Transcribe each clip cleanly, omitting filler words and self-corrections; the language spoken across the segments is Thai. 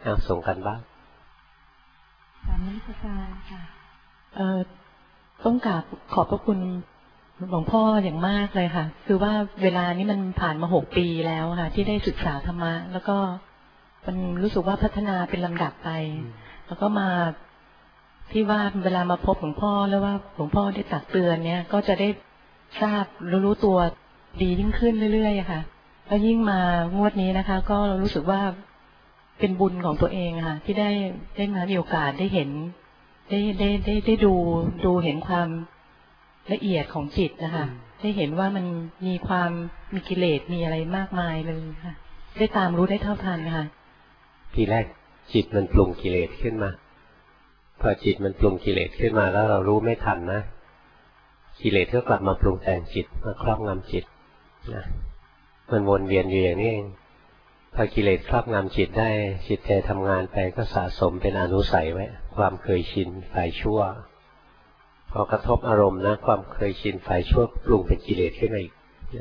เอาส่งกันบ้างสามีประการค่ะต้องกราบขอบพระคุณหลวงพ่ออย่างมากเลยค่ะคือว่าเวลานี้มันผ่านมา6 ปีแล้วค่ะที่ได้ศึกษาธรรมะแล้วก็มันรู้สึกว่าพัฒนาเป็นลำดับไปแล้วก็มาที่ว่าเวลามาพบหลวงพ่อแล้วว่าหลวงพ่อได้ตักเตือนเนี่ยก็จะได้ทราบรู้ตัวดียิ่งขึ้นเรื่อยๆค่ะแล้วยิ่งมางวดนี้นะคะก็รู้สึกว่าเป็นบุญของตัวเองค่ะที่ได้มามีโอกาสได้เห็นได้ดูเห็นความละเอียดของจิตนะคะได้เห็นว่ามันมีความมีกิเลสมีอะไรมากมายเลยค่ะได้ตามรู้ได้เท่าทันค่ะทีแรกจิตมันปรุงกิเลสขึ้นมาพอจิตมันปรุงกิเลสขึ้นมาแล้วเรารู้ไม่ทันนะกิเลสก็กลับมาปรุงแต่งจิตมาครอบงำจิตนะมันวนเวียนอยู่อย่างนี้เองพอกิเลสครอบงำจิตได้จิตใจทำงานไปก็สะสมเป็นอนุสัยไว้ความเคยชินฝ่ายชั่วพอกระทบอารมณ์นะความเคยชินฝ่ายชั่วปรุงเป็นกิเลสขึ้นมาอีก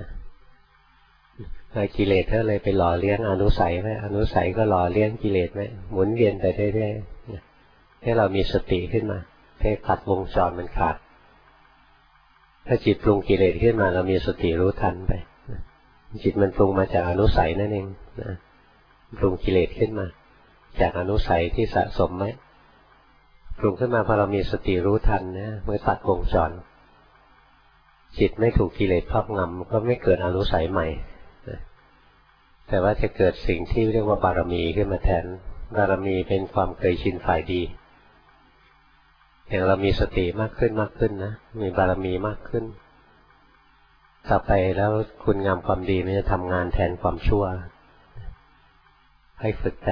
กิเลสก็เลยไปหล่อเลี้ยงอนุสัยไว้อนุสัยก็หล่อเลี้ยงกิเลสไว้หมุนเวียนไปเรื่อยๆให้เรามีสติขึ้นมาให้ตัดวงจรมันขาดถ้าจิตปรุงกิเลสขึ้นมาเรามีสติรู้ทันไปจิตมันปรุงมาจากอนุสัยนั่นเองนะปรุงกิเลสขึ้นมาจากอนุสัยที่สะสมไว้ปรุงขึ้นมาพอเรามีสติรู้ทันนะเมื่อตัดวงจรจิตไม่ถูกกิเลสครอบงำก็ไม่เกิดอนุสัยใหม่แต่ว่าจะเกิดสิ่งที่เรียกว่าบารมีขึ้นมาแทนบารมีเป็นความเคยชินฝ่ายดีอย่างเรามีสติมากขึ้นนะมีบารมีมากขึ้นต่อไปแล้วคุณงามความดีมันจะทำงานแทนความชั่วให้ฝึกไป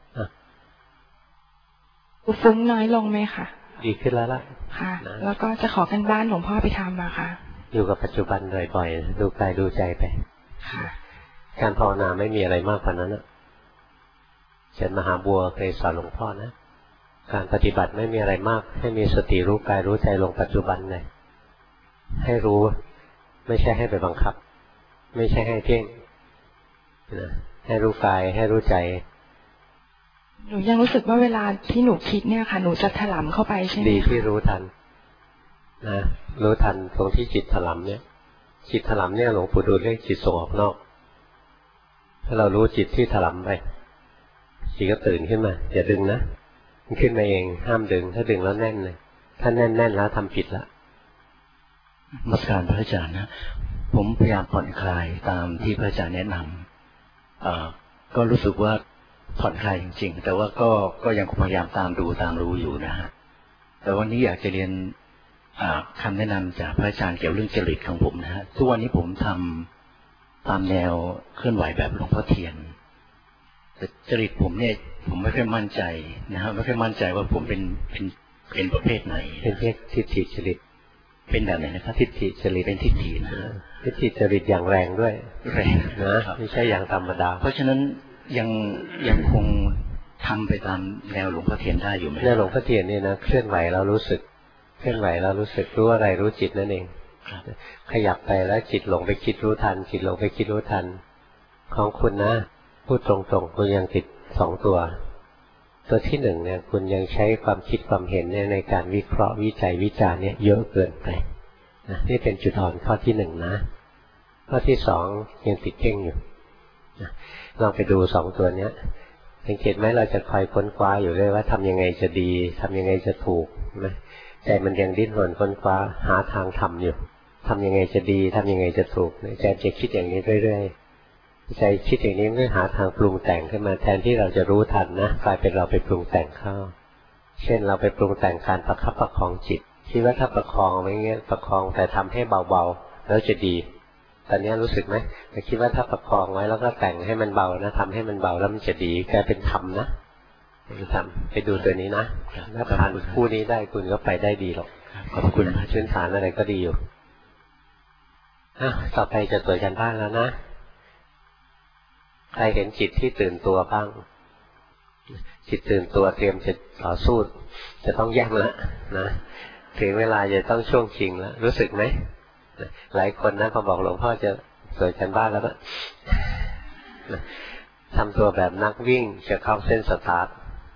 ฟุ้งน้อยลงไหมคะดีขึ้นแล้วล่ะค่ะแล้วก็จะขอกันบ้านหลวงพ่อไปทำมาค่ะอยู่กับปัจจุบันบ่อยๆดูกายดูใจไปค่ะการภาวนาไม่มีอะไรมากกว่านั้นนะเช่นมหาบัวเคยสอนหลวงพ่อนะการปฏิบัติไม่มีอะไรมากให้มีสติรู้กายรู้ใจลงปัจจุบันเลยให้รู้ไม่ใช่ให้ไปบังคับไม่ใช่ให้เพ่งนะให้รู้กายให้รู้ใจหนูยังรู้สึกว่าเวลาที่หนูคิดเนี่ยค่ะหนูจะถลำเข้าไปใช่ไหมดีที่รู้ทันนะรู้ทันตรงที่จิตถลำเนี่ยจิตถลำเนี่ยหลวงปู่ดูลเรียกจิตส่งออกนอกถ้าเรารู้จิตที่ถลำไปจิตก็ตื่นขึ้นมาอย่าดึงนะมันขึ้นมาเองห้ามดึงถ้าดึงแล้วแน่นเลยถ้าแน่นแล้วทำผิดละนมัสการพระอาจารย์นะผมพยายามผ่อนคลายตามที่พระอาจารย์แนะนำก็รู้สึกว่าผ่อนคลายจริงๆแต่ว่าก็ยังพยายามตามดูตามรู้อยู่นะฮะแต่วันนี้อยากจะเรียนคำแนะนำจากพระอาจารย์เกี่ยวเรื่องจริตของผมนะฮะทุกวันนี้ผมทำตามแนวเคลื่อนไหวแบบหลวงพ่อเทียนแต่จริตผมเนี่ยผมไม่ค่อยมั่นใจนะฮะไม่ค่อยมั่นใจว่าผมเป็นประเภทไหนเป็นเพศทิฏฐิจริตเป็นแบบไหนนะครับทิฏฐิจริตเป็นทิฏฐินะทิฏฐิจริตอย่างแรงด้วยแรงนะไม่ใช่อย่างธรรมดาเพราะฉะนั้นยังคงทำไปตามแนวหลวงพ่อเทียนได้อยู่ไหมแนวหลวงพ่อเทียนนี่นะเคลื่อนไหวเรารู้สึกเคลื่อนไหวเรารู้สึกรู้อะไรรู้จิตนั่นเองขยับไปแล้วจิตหลงไปคิดรู้ทันจิตหลงไปคิดรู้ทันของคุณนะพูดตรงๆคุณยังติด2 ตัวที่1เนี่ยคุณยังใช้ความคิดความเห็นในการวิเคราะห์วิจัยวิจารณ์เนี่ยเยอะเกินไปนี่เป็นจุดอ่อนข้อที่1นะข้อที่2ยังติดเพ่งอยู่ลองไปดู2 ตัวเนี้ยสังเกตไหมเราจะคอยค้นคว้าอยู่เลยว่าทำยังไงจะดีทำยังไงจะถูกนะใจมันยังดิ้นรนค้นคว้าหาทางทำอยู่ทำยังไงจะดีทำยังไงจะถูกใจจะคิดอย่างนี้เรื่อยๆใจคิดอย่างนี้ก็หาทางปรุงแต่งขึ้นมาแทนที่เราจะรู้ทันนะกลายเป็นเราไปปรุงแต่งเข้าเช่นเราไปปรุงแต่งการประคับประคองจิตคิดว่าถ้าประคองไว้เงี้ยประคองแต่ทำให้เบาๆแล้วจะดีตอนนี้รู้สึกไหมแต่คิดว่าถ้าประคองไว้แล้วก็แต่งให้มันเบานะทำให้มันเบาแล้วมันจะดีกลายเป็นธรรมนะทำไปดูตัวนี้นะถ้าผ่านคู่นี้ได้คุณก็ไปได้ดีหรอกขอบคุณพื้นฐานอะไรก็ดีอยู่ต่อไปจะตรวจกันบ้านแล้วนะใครเห็นจิตที่ตื่นตัวบ้างจิตตื่นตัวเตรียมจะต่อสู้จะต้องแย่งแล้วนะถึงเวลาจะต้องช่วงชิงแล้วรู้สึกไหมหลายคนนะพอบอกหลวงพ่อจะตรวจกันบ้านแล้วก็ทำตัวแบบนักวิ่งจะเข้าเส้นสตาร์ท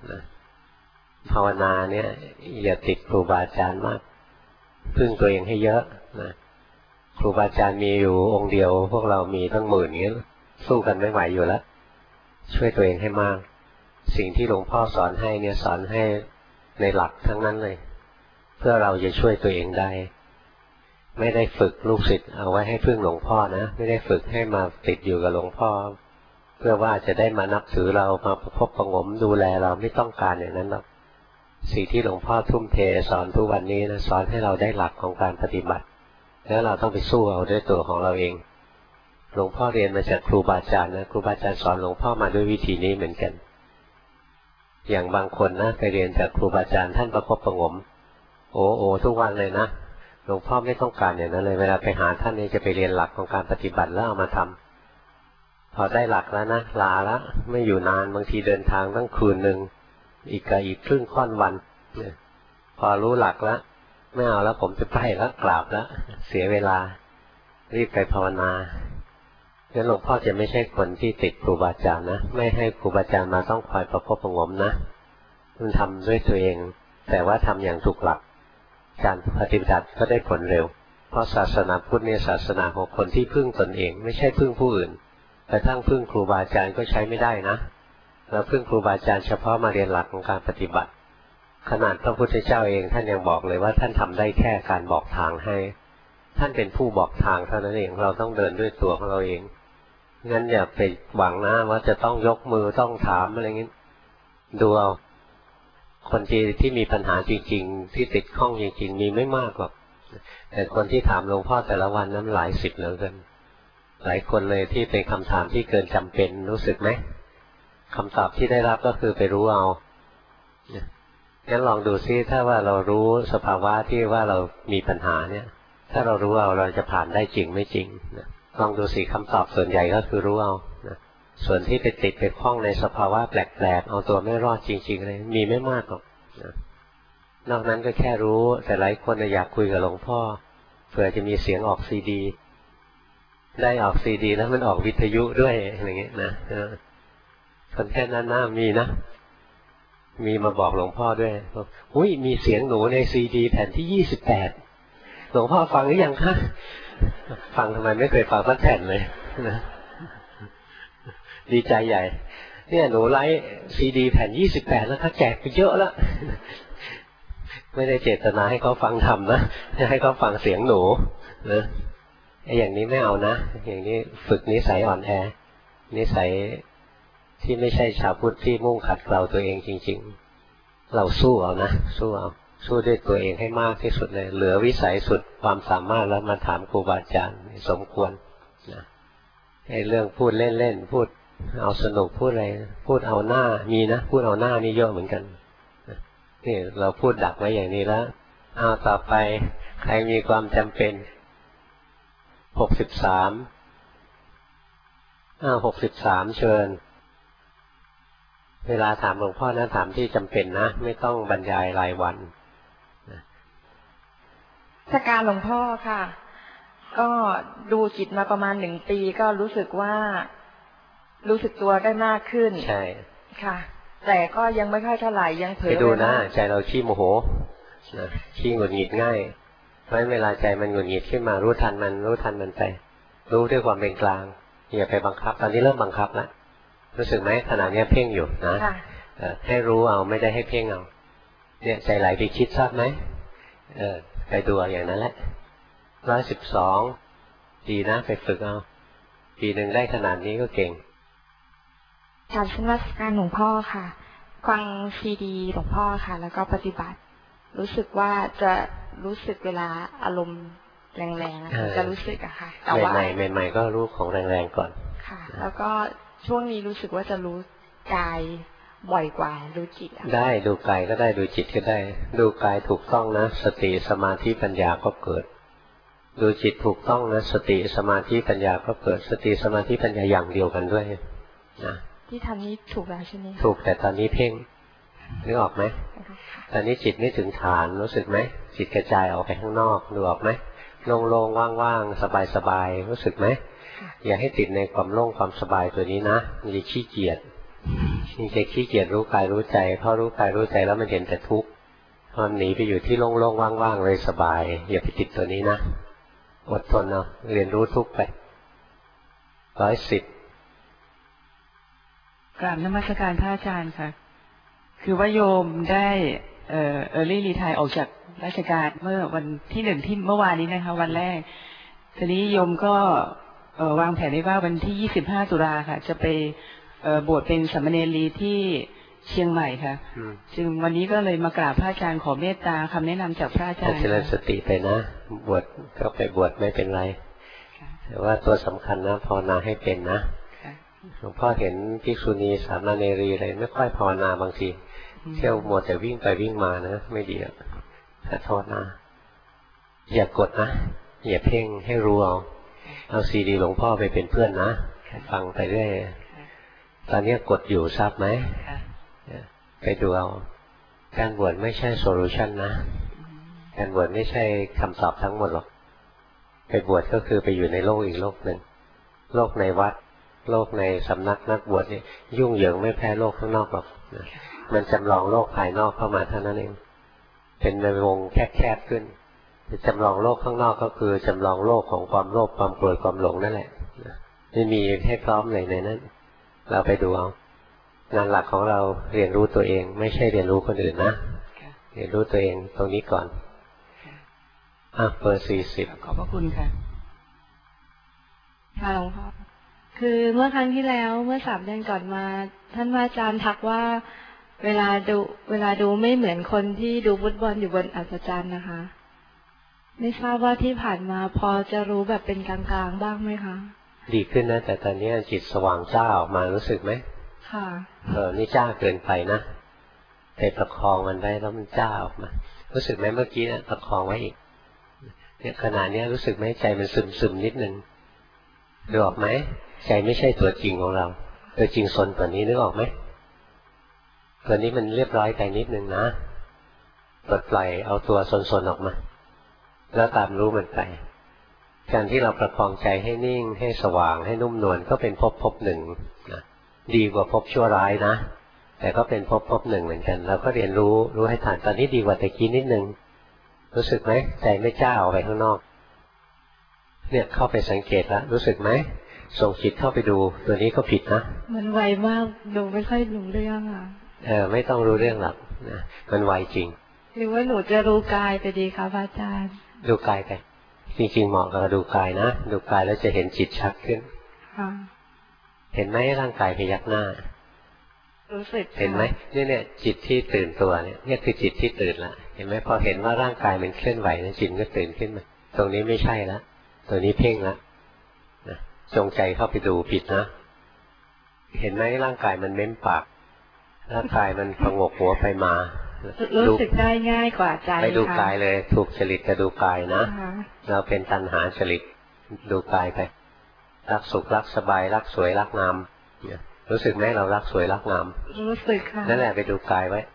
นะภาวนาเนี่ยอย่าติดครูบาอาจารย์มากพึ่งตัวเองให้เยอะนะครูบาอาจารย์มีอยู่องค์เดียวพวกเรามีตั้งหมื่นอย่างนี้สู้กันไม่ไหวอยู่แล้วช่วยตัวเองให้มากสิ่งที่หลวงพ่อสอนให้เนี่ยสอนให้ในหลักทั้งนั้นเลยเพื่อเราจะช่วยตัวเองได้ไม่ได้ฝึกลูกศิษย์เอาไว้ให้พึ่งหลวงพ่อนะไม่ได้ฝึกให้มาติดอยู่กับหลวงพ่อเพื่อว่าจะได้มานับถือเรามาประคบประงมดูแลเราไม่ต้องการอย่างนั้นหรอกสิ่งที่หลวงพ่อทุ่มเทสอนทุกวันนี้นะสอนให้เราได้หลักของการปฏิบัติแล้วเราต้องไปสู้เอาด้วยตัวของเราเองหลวงพ่อเรียนมาจากครูบาอาจารย์นะครูบาอาจารย์สอนหลวงพ่อมาด้วยวิธีนี้เหมือนกันอย่างบางคนนะไปเรียนจากครูบาอาจารย์ท่านประคบประงมโอ้ทุกวันเลยนะหลวงพ่อไม่ต้องการอย่างนั้นเลยเวลาไปหาท่านนี่จะไปเรียนหลักของการปฏิบัติแล้วเอามาทำพอได้หลักแล้วนะลาแล้วไม่อยู่นานบางทีเดินทางตั้งคืนหนึ่งอีกครึ่งค่อนวันพอรู้หลักแล้วไม่เอาแล้วผมจะไปแล้วกราบแล้วเสียเวลารีบไปภาวนางั้นหลวงพ่อจะไม่ใช่คนที่ติดครูบาอาจารย์นะไม่ให้ครูบาอาจารย์มาต้องคอยประคบประงมนะมันทำด้วยตัวเองแต่ว่าทำอย่างถูกหลักการปฏิบัติก็ได้ผลเร็วเพราะศาสนาพุทธเนี่ยศาสนาของคนที่พึ่งตนเองไม่ใช่พึ่งผู้อื่นแต่ทั้งพึ่งครูบาอาจารย์ก็ใช้ไม่ได้นะเราพึ่งครูบาอาจารย์เฉพาะมาเรียนหลักของการปฏิบัติขนาดพระพุทธเจ้าเองท่านยังบอกเลยว่าท่านทำได้แค่การบอกทางให้ท่านเป็นผู้บอกทางเท่านั้นเองเราต้องเดินด้วยตัวของเราเองงั้นอย่าไปหวังนะว่าจะต้องยกมือต้องถามอะไรงี้ดูเอาคนที่มีปัญหาจริงๆที่ติดข้องจริงๆมีไม่มากหรอกแต่คนที่ถามหลวงพ่อแต่ละวันนั้นหลายสิบเหลือเกินหลายคนเลยที่เป็นคำถามที่เกินจำเป็นรู้สึกไหมคำตอบที่ได้รับก็คือไปรู้เอางั้นลองดูซิถ้าว่าเรารู้สภาวะที่ว่าเรามีปัญหาเนี่ยถ้าเรารู้เอาเราจะผ่านได้จริงไม่จริงนะลองดูสิคำตอบส่วนใหญ่ก็คือรู้เอานะส่วนที่ไปติดไปคล้องในสภาวะแปลกๆเอาตัวไม่รอดจริงๆเลยมีไม่มากหรอกนะนอกนั้นก็แค่รู้แต่หลายคนอยากคุยกับหลวงพ่อเผื่อจะมีเสียงออกซีดีได้ออกซีดีแล้วมันออกวิทยุด้วยอะไรเงี้ยนะคนแค่นั้นน่ามีนะมีมาบอกหลวงพ่อด้วยอุ้ยมีเสียงหนูในซีดีแผ่นที่28หลวงพ่อฟังหรือยังคะฟังทำไมไม่เคยฟังสักแผ่นเลยนะดีใจใหญ่เนี่ยหนูไลฟ์ซีดีแผ่น28แล้วถ้าแจกไปเยอะแล้วไม่ได้เจตนาให้เขาฟังธรรมนะให้เขาฟังเสียงหนูนะไอ้อย่างนี้ไม่เอานะอย่างนี้ฝึกนิสัยอ่อนแอนิสัยที่ไม่ใช่ชาวพุทธที่มุ่งขัดเกลาตัวเองจริงๆเราสู้เอานะสู้เอาสู้ด้วยตัวเองให้มากที่สุดเลยเหลือวิสัยสุดความสามารถแล้วมาถามครูบาอาจารย์สมควรนะไอ้เรื่องพูดเล่นๆพูดเอาสนุกพูดอะไรพูดเอาหน้ามีนะพูดเอาหน้านี่เยอะเหมือนกันนี่เราพูดดักไว้อย่างนี้แล้วเอาต่อไปใครมีความจำเป็น63 63เชิญเวลาถามหลวงพ่อนะถามที่จำเป็นนะไม่ต้องบรรยายรายวันสักการหลวงพ่อค่ะก็ดูจิตมาประมาณ1 ปีก็รู้สึกว่ารู้สึกตัวได้มากขึ้นใช่ค่ะแต่ก็ยังไม่ค่อยเท่าไหร่ยังเผลอไปดูนะใจเราขี้โมโหนะขี้หงุดหงิดง่ายเพราะเวลาใจมันหงุดหงิดขึ้นมารู้ทันมันไปรู้ด้วยความเป็นกลางอย่าไปบังคับตอนนี้เริ่มบังคับแล้วรู้สึกไหมขณะนี้เพ่งอยู่นะให้รู้เอาไม่ได้ให้เพ่งเอาเนี่ยใจไหลไปคิดทราบไหมไปดูอย่างนั้นแหละ112ดีนะไปฝึกเอาปีหนึ่งได้ขนาดนี้ก็เก่งกราบนมัสการหลวงพ่อค่ะฟังซีดีหลวงพ่อค่ะแล้วก็ปฏิบัติรู้สึกว่าจะรู้สึกเวลาอารมณ์แรงๆจะรู้สึกอะค่ะแต่ว่าใหม่ก็รู้ของแรงๆก่อนค่ะแล้วก็ช่วงนี้รู้สึกว่าจะรู้กายบ่อยกว่ารู้จิตได้ดูกายก็ได้ดูจิตก็ได้ดูกายถูกต้องนะสติสมาธิปัญญาก็เกิดดูจิตถูกต้องนะสติสมาธิปัญญาก็เกิดสติสมาธิปัญญาอย่างเดียวกันด้วยนะที่ทำนี้ถูกแล้วใช่ไหมถูกแต่ตอนนี้เพ่งนึกออกไหมตอนนี้จิตไม่ถึงฐานรู้สึกไหมจิตกระจายออกไปข้างนอกดูออกไหมโล่งๆว่างๆสบายๆรู้สึกไหมอย่าให้ติดในความโล่งความสบายตัวนี้นะมันจะขี้เกียจนี่จะขี้เกียจรู้กายรู้ใจเพราะรู้กายรู้ใจแล้วมันเห็นแต่ทุกข์พอหนีไปอยู่ที่โล่งๆว่างๆเลยสบายอย่าไปติดตัวนี้นะอดทนเอาเรียนรู้ทุกข์ไป110 กราบนมัสการพระอาจารย์ค่ะคือว่าโยมได้early retire ออกจากราชการเมื่อวันที่1ที่เมื่อวานนี้นะคะวันแรกทีนี้โยมก็วางแผนไว้ว่าวันที่25ตุลาค่ะจะไปบวชเป็นสามเณรีที่เชียงใหม่ค่ะจึงวันนี้ก็เลยมากราบพระอาจารย์ขอเมตตาคำแนะนำจากพระอาจารย์เจริญสติไปนะบวชก็ไปบวชไม่เป็นไรแต่ว่าตัวสำคัญนะภาวนาให้เป็นนะหลวงพ่อเห็นภิกษุณีสามเณรีอะไรไม่ค่อยภาวนาบางทีเที่ยวมัวแต่วิ่งไปวิ่งมานะไม่ดีอ่ะขอโทษนะอย่ากดนะอย่าเพ่งให้รู้เอาซีดีหลวงพ่อไปเป็นเพื่อนนะฟังไปเรื่อยตอนนี้กดอยู่ทราบไหมไปดูเอาการบวชไม่ใช่โซลูชันนะการบวชไม่ใช่คำตอบทั้งหมดหรอกไปบวชก็คือไปอยู่ในโลกอีกโลกหนึ่งโลกในวัดโลกในสำนักนักบวชนี่ยุ่งเหยิงไม่แพ้โลกข้างนอกหรอกมันจำลองโลกภายนอกเข้ามาเท่านั้นเองเป็นในวงแคบๆขึ้นจำลองโลกข้างนอกก็คือจำลองโลกของความโลภความโกรธความหลงนั่นแหละไม่มีให้พร้อมเลยในนั้นเราไปดูเอางานหลักของเราเรียนรู้ตัวเองไม่ใช่เรียนรู้คนอื่นนะเรียนรู้ตัวเองตรงนี้ก่อนเบอร์40 ขอบพระคุณค่ะค่ะหลวงพ่อคือเมื่อครั้งที่แล้วเมื่อ3 เดือนก่อนมาท่านอาจารย์ทักว่าเวลาดูไม่เหมือนคนที่ดูฟุตบอลอยู่บนอัศจรรย์นะคะไม่ทราบว่าที่ผ่านมาพอจะรู้แบบเป็นกลางๆบ้างไหมคะดีขึ้นนะแต่ตอนนี้จิตสว่างจ้าออกมารู้สึกไหมค่ะนี่จ้าเกินไปนะไปประคองมันได้แล้วมันจ้าออกมารู้สึกไหมเมื่อกี้นะประคองไว้อีกเนี่ยขณะนี้รู้สึกไหมใจมันซึมนิดนึงดูออกไหมใจไม่ใช่ตัวจริงของเราตัวจริงซนกว่านี้นึกออกไหมตัวนี้มันเรียบร้อยไปนิดนึงนะปลดปล่อยเอาตัวซนออกมาแล้วตามรู้มันไปการที่เราประคองใจให้นิ่งให้สว่างให้นุ่มนวลก็เป็นภพหนึ่งนะดีกว่าภพชั่วร้ายนะแต่ก็เป็นภพหนึ่งเหมือนกันเราก็เรียนรู้ให้ทันตอนนี้ดีกว่าแต่กี้นิดนึงรู้สึกไหมใจไม่จ้าออกไปข้างนอกเนี่ยเข้าไปสังเกตแล้วรู้สึกไหมส่งจิตเข้าไปดูตัวนี้ก็ผิดนะมันไวมากดูไม่ค่อยรู้เรื่องอ่ะไม่ต้องรู้เรื่องหรอกนะมันไวจริงหรือว่าหนูจะรู้กายไปดีคะพระอาจารย์ดูกายไปจริงๆเหมาะกับดูกายนะดูกายแล้วจะเห็นจิตชัดขึ้นเห็นไหมร่างกายพยักหน้ารู้สึกเห็นไหมเนี่ยจิตที่ตื่นตัวเนี่ยคือจิตที่ตื่นละเห็นไหมพอเห็นว่าร่างกายมันเคลื่อนไหวนะจิตก็ตื่นขึ้นมาตรงนี้ไม่ใช่ละตัวนี้เพ่งละนะจงใจเข้าไปดูผิดนะเห็นไหมร่างกายมันเม้มปากร่างกายมันผงกหัวไปมารู้สึกได้ง่ายกว่าใจไปดูกายเลยถูกจริตจะดูกายนะเราเป็นตัณหาจริตดูกายไปรักสุขรักสบายรักสวยรักงามรู้สึกไหมเรารักสวยรักงามรู้สึกค่ะนั่นแหละไปดูกายไว้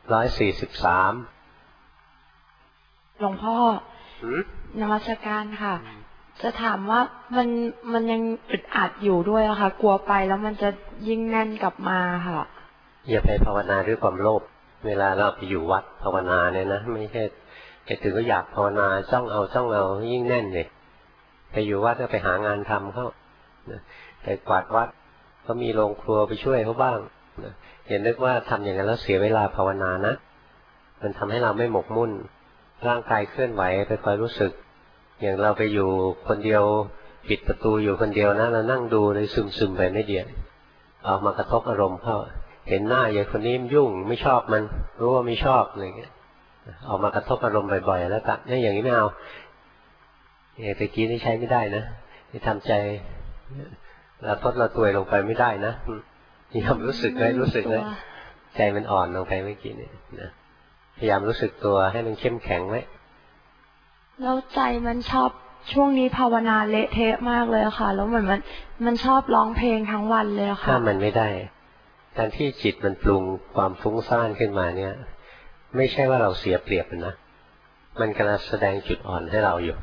143 หลวงพ่อนมัสการค่ะจะถามว่ามันยังอึดอัดอยู่ด้วยอะค่ะกลัวไปแล้วมันจะยิ่งแน่นกลับมาค่ะอย่าไปภาวนาด้วยความโลภเวลาเราไปอยู่วัดภาวนาเนี่ยนะไม่ใช่ไปถึงก็อยากภาวนาจ้องเอายิ่งแน่นเลยไปอยู่วัดก็ไปหางานทำเขาไปกวาดวัดก็มีโรงครัวไปช่วยเขาบ้างอย่านึกว่าทำอย่างนั้นแล้วเสียเวลาภาวนานะมันทำให้เราไม่หมกมุ่นร่างกายเคลื่อนไหวไปคอยรู้สึกอย่างเราไปอยู่คนเดียวปิดประตูอยู่คนเดียวนะเรานั่งดูเลยซึมไปไม่เดียวออกมากระทบอารมณ์เข้าเห็นหน้าอย่างคนนี้ยุ่งไม่ชอบมันรู้ว่าไม่ชอบอะไรเงี้ยออกมากระทบอารมณ์บ่อยๆแล้วนี่อย่างนี้ไม่เอาอย่างตะกี้นี่ใช้ไม่ได้นะที่ทำใจเราทดเราตัวลงไปไม่ได้นะพยายามรู้สึกเลยใจมันอ่อนลงไปเมื่อกี้เนี่ยนะพยายามรู้สึกตัวให้มันเข้มแข็งไว้แล้วใจมันชอบช่วงนี้ภาวนาเละเทะมากเลยค่ะแล้วเหมือนมันชอบร้องเพลงทั้งวันเลยค่ะถ้ามันไม่ได้การที่จิตมันปรุงความฟุ้งซ่านขึ้นมาเนี่ยไม่ใช่ว่าเราเสียเปรียบนะมันกำลังแสดงจุดอ่อนให้เราอยู่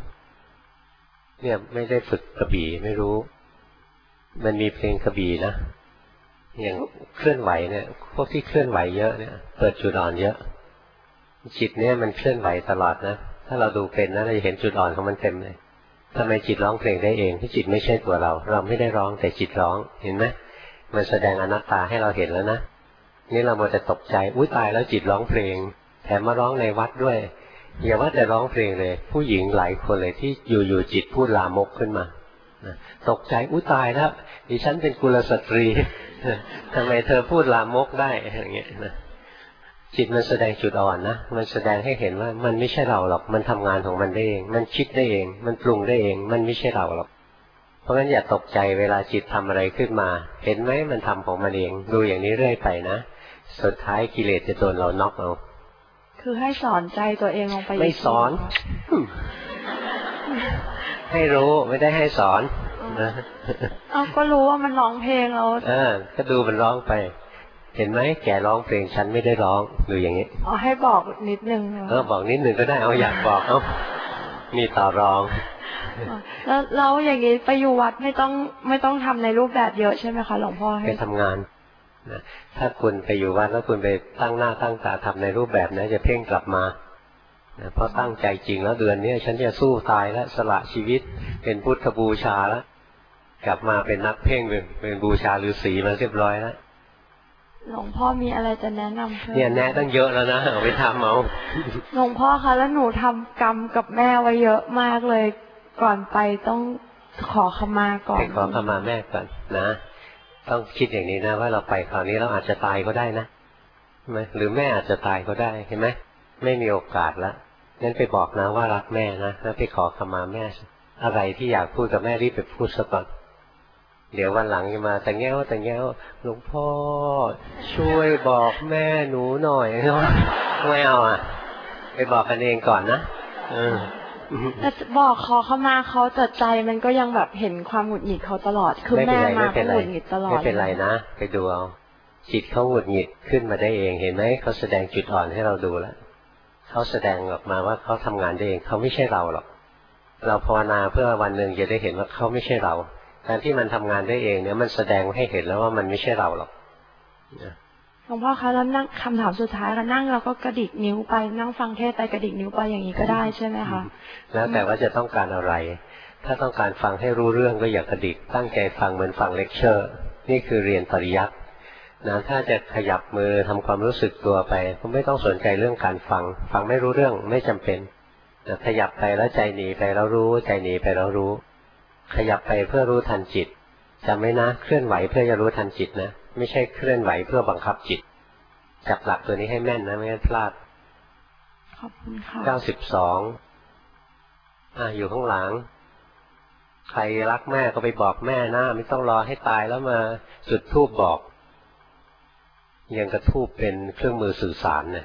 เนี่ยไม่ได้ฝึกกระบี่ไม่รู้มันมีเพลงกระบี่นะอย่างเคลื่อนไหวเนี่ยพวกที่เคลื่อนไหวเยอะเนี่ยเปิดจุดอ่อนเยอะจิตเนี่ยมันเคลื่อนไหวตลอดนะถ้าเราดูเป็นนะเราจะเห็นจุดอ่อนของมันเต็มเลยทำไมจิตร้องเพลงได้เองที่จิตไม่ใช่ตัวเราไม่ได้ร้องแต่จิตร้องเห็นไหมมันแสดงอนัตตาให้เราเห็นแล้วนะนี่เราจะตกใจอุ้ยตายแล้วจิตร้องเพลงแถมมาร้องในวัดด้วยอย่าว่าแต่ร้องเพลงเลยผู้หญิงหลายคนเลยที่อยู่จิตพูดลามกขึ้นมาตกใจอุ้ยตายแล้วดิฉันเป็นกุลสตรีทำไมเธอพูดลามกได้อย่างเงี้ยนะจิตมันแสดงจุดอ่อนนะมันแสดงให้เห็นว่ามันไม่ใช่เราหรอกมันทำงานของมันได้เองมันคิดได้เองมันปรุงได้เองมันไม่ใช่เราหรอกเพราะงั้นอย่าตกใจเวลาจิตทำอะไรขึ้นมาเห็นไหมมันทำของมันเองดูอย่างนี้เรื่อยไปนะสุดท้ายกิเลสจะโดนเราน็อกเอาคือให้สอนใจตัวเองลงไปไม่สอนให้รู้ไม่ได้ให้สอนนะก็รู้ว่ามันร้องเพลงเราก็ดูมันร้องไปเห็นไหมแกร้องเพลงฉันไม่ได้ร้องดูอย่างนี้ให้บอกนิดนึงบอกนิดนึงก็ได้เอาอยากบอกมีต่อรองแล้วเราอย่างนี้ไปอยู่วัดไม่ต้องทำในรูปแบบเยอะใช่ไหมคะหลวงพ่อให้ไปทำงานนะถ้าคุณไปอยู่วัดแล้วคุณไปตั้งหน้าตั้งตาทำในรูปแบบนะจะเพ่งกลับมานะเพราะตั้งใจจริงแล้วเดือนนี้ฉันจะสู้ตายแล้วสละชีวิตเป็นพุทธบูชาแล้วกลับมาเป็นนักเพ่งเป็นบูชาฤาษีมาเรียบร้อยแล้วหลวงพ่อมีอะไรจะแนะนำเพิ่มเนี่ยแนะตั้งเยอะแล้วนะเอาไปทำเอาหลวงพ่อคะแล้วหนูทำกรรมกับแม่ไว้เยอะมากเลยก่อนไปต้องขอขมาก่อนไปขอขมาแม่ก่อนนะต้องคิดอย่างนี้นะว่าเราไปคราวนี้เราอาจจะตายก็ได้นะใช่ไหมหรือแม่อาจจะตายก็ได้เห็นไหมไม่มีโอกาสแล้วงั้นไปบอกนะว่ารักแม่นะแล้วไปขอขมาแม่อะไรที่อยากพูดกับแม่รีบไปพูดซะก่อนเดี๋ยววันหลังจะมาแต่แง่วหลวงพ่อช่วยบอกแม่หนูหน่อยไม่เอาไปบอกกันเองก่อนนะแต่บอกขอเข้ามาเขาแต่ใจมันก็ยังแบบเห็นความหงุดหงิดเขาตลอดคือแม่มาก็หงุดหงิดตลอดไม่เป็นไรนะไปดูเอาจิตเขาหงุดหงิดขึ้นมาได้เองเห็นไหมเขาแสดงจุดอ่อนให้เราดูแล้วเขาแสดงออกมาว่าเขาทำงานได้เองเขาไม่ใช่เราหรอกเราภาวนาเพื่อวันหนึ่งจะได้เห็นว่าเขาไม่ใช่เราการที่มันทำงานได้เองเนี่ยมันแสดงให้เห็นแล้วว่ามันไม่ใช่เราหรอกหลวงพ่อคะแล้วนั่งคำถามสุดท้ายค่ะนั่งเราก็กระดิกนิ้วไปนั่งฟังเทศไปกระดิกนิ้วไปอย่างนี้ก็ได้ใช่ไหมคะแล้วแต่ว่าจะต้องการอะไรถ้าต้องการฟังให้รู้เรื่องก็อย่ากระดิกตั้งใจฟังเหมือนฟังเลคเชอร์นี่คือเรียนปริยัตินะถ้าจะขยับมือทำความรู้สึกตัวไปก็ไม่ต้องสนใจเรื่องการฟังไม่รู้เรื่องไม่จำเป็นขยับไปแล้วใจหนีไปแล้วรู้ใจหนีไปแล้วรู้ขยับไปเพื่อรู้ทันจิตจำไว้นะเคลื่อนไหวเพื่อจะรู้ทันจิตนะไม่ใช่เคลื่อนไหวเพื่อบังคับจิตจับหลักตัวนี้ให้แม่นนะไม่งั้นพลาดขอบคุณค่ะ 92อยู่ข้างหลังใครรักแม่ก็ไปบอกแม่นะไม่ต้องรอให้ตายแล้วมาจุดธูปบอกยังกระทูปเป็นเครื่องมือสื่อสารเนี่ย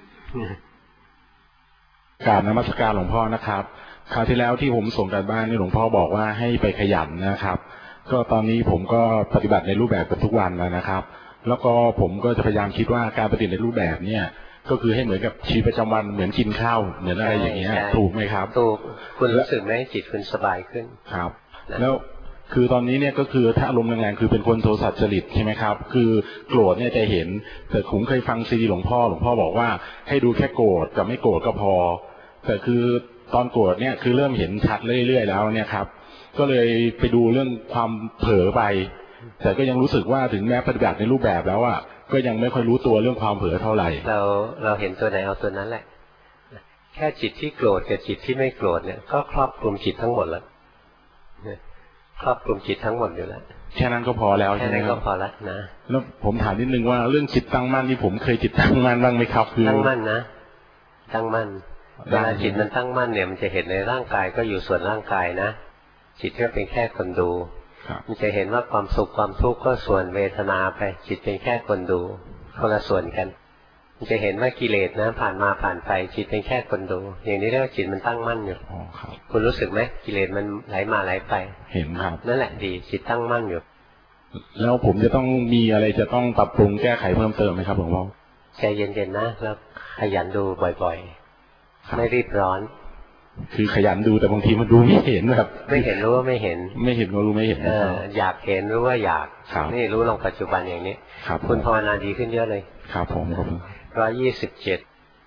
กราบนมัสการหลวงพ่อนะครับคราวที่แล้วที่ผมส่งการบ้านนี่หลวงพ่อบอกว่าให้ไปขยันนะครับก็ตอนนี้ผมก็ปฏิบัติในรูปแบบกันทุกวันแล้วนะครับแล้วก็ผมก็จะพยายามคิดว่าการปฏิบัติในรูปแบบเนี่ยก็คือให้เหมือนกับชีวิตประจำวันเหมือนกินข้าวเหมือนอะไรอย่างเงี้ยถูกไหมครับถูกคุณรู้สึกไหมจิตคุณสบายขึ้นครับแล้วคือตอนนี้เนี่ยก็คือถ้าอารมณ์แรงๆคือเป็นคนโทสะจริตใช่ไหมครับคือโกรธเนี่ยจะเห็นแต่ผมเคยฟังซีดีหลวงพ่อบอกว่าให้ดูแค่โกรธกับไม่โกรธก็พอแต่คือตอนโกรธเนี่ยคือเริ่มเห็นชัดเรื่อยๆแล้วเนี่ยครับก็เลยไปดูเรื่องความเผลอไปแต่ก็ยังรู้สึกว่าถึงแม้ปฏิบัติในรูปแบบแล้วอ่ะก็ยังไม่ค่อยรู้ตัวเรื่องความเผลอเท่าไหร่เราเห็นตัวไหนเอาตัวนั้นแหละแค่จิตที่โกรธกับจิตที่ไม่โกรธเนี่ยก็ครอบคลุมจิตทั้งหมดแล้วครอบคลุมจิตทั้งหมดอยู่แล้วแค่นั้นก็พอแล้วแค่นั้นก็พอแล้วนะแล้วผมถามนิดนึงว่าเรื่องจิตตั้งมั่นที่ผมเคยจิตตั้งมั่นบ้างไหมครับคือตั้งมั่นนะตั้งมั่นเวลาจิตมันตั้งมั่นเนี่ยมันจะเห็นในร่างกายก็อยู่ส่วนร่างกายนะจิตก็เป็นแค่คนดูมันจะเห็นว่าความสุขความทุกข์ก็ส่วนเวทนาไปจิตเป็นแค่คนดูคนละส่วนกันมันจะเห็นว่ากิเลสนะผ่านมาผ่านไปจิตเป็นแค่คนดูอย่างนี้เรียกว่าจิตมันตั้งมั่นอยู่คุณรู้สึกไหมกิเลสมันไหลมาไหลไปเห็นครับนั่นแหละดีจิตตั้งมั่นอยู่แล้วผมจะต้องมีอะไรจะต้องปรับปรุงแก้ไขเพิ่มเติมไหมครับหลวงพ่อใจเย็นๆนะแล้วขยันดูบ่อยๆไม่รีบร้อนคือขยันดูแต่บางทีมันดูไม่เห็นแบบไม่เห็นรู้ว่าไม่เห็นไม่เห็นก็รู้ไม่เห็นอยากเห็นรู้ว่าอยากนี่รู้ลงปัจจุบันอย่างนี้คุณภาวนาดีขึ้นเยอะเลยครับผม 127